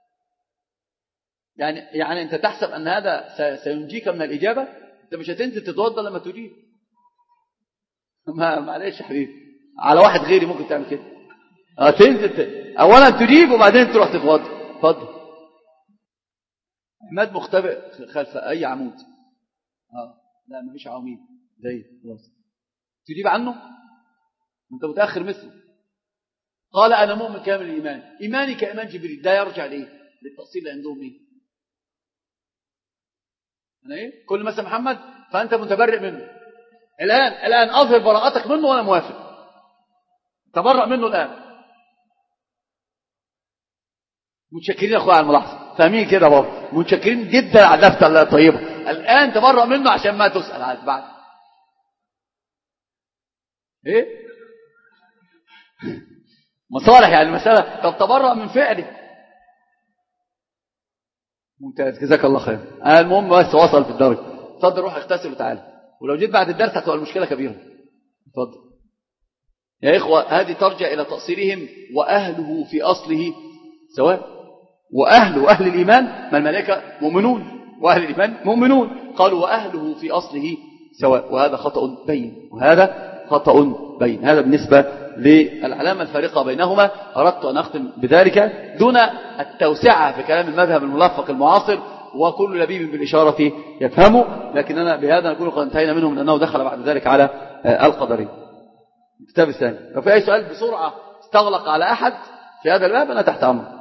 يعني يعني انت تحسب ان هذا سينجيك من الإجابة؟ انت مش هتنزل تتوضى لما تجيب. ما معلش يا حبيبي على واحد غيري ممكن تعمل كده. اه تنزل ت... اولا تجيب وبعدين تروح تتوضى. اتفضل. عماد مختبئ خلف اي عمود. اه لا مفيش عواميد زي خلاص تجيب عنه أنت متأخر مثله. قال أنا مؤمن كامل الإيمان. إيماني كإيمان جبريل. ده يرجع ليه؟ للتأصيل اللي عندهم إيه؟ أنا إيه؟ كل مثل محمد فأنت متبرئ منه. الآن الآن أظهر براءتك منه وأنا موافق. تبرأ منه الآن. متشكرين يا أخوة على الملاحظة. فاهمين كده برضه؟ متشكرين جدا على الدفتة الطيبة. الآن تبرأ منه عشان ما تسأل على بعد. إيه؟ مصالح يعني المسألة. طب تبرأ من فعله. ممتاز جزاك الله خير. أنا المهم بس وصل في الدرجة. اتفضل روح اغتسل وتعالى. ولو جيت بعد الدرس هتبقى المشكلة كبيرة. اتفضل. يا إخوة هذه ترجع إلى تقصيرهم وأهله في أصله سواء. وأهل وأهل الإيمان ما الملائكة مؤمنون وأهل الإيمان مؤمنون. قالوا وأهله في أصله سواء. وهذا خطأ بين وهذا خطأ بين. هذا بالنسبة للعلامة الفارقة بينهما. أردت أن أختم بذلك دون التوسعة في كلام المذهب الملفق المعاصر وكل لبيب بالإشارة يفهمه. لكننا بهذا نقول قد انتهينا منه من أنه دخل بعد ذلك على القدرين. الكتاب الثاني. لو في أي سؤال بسرعة استغلق على أحد في هذا الباب أنا تحت أمر.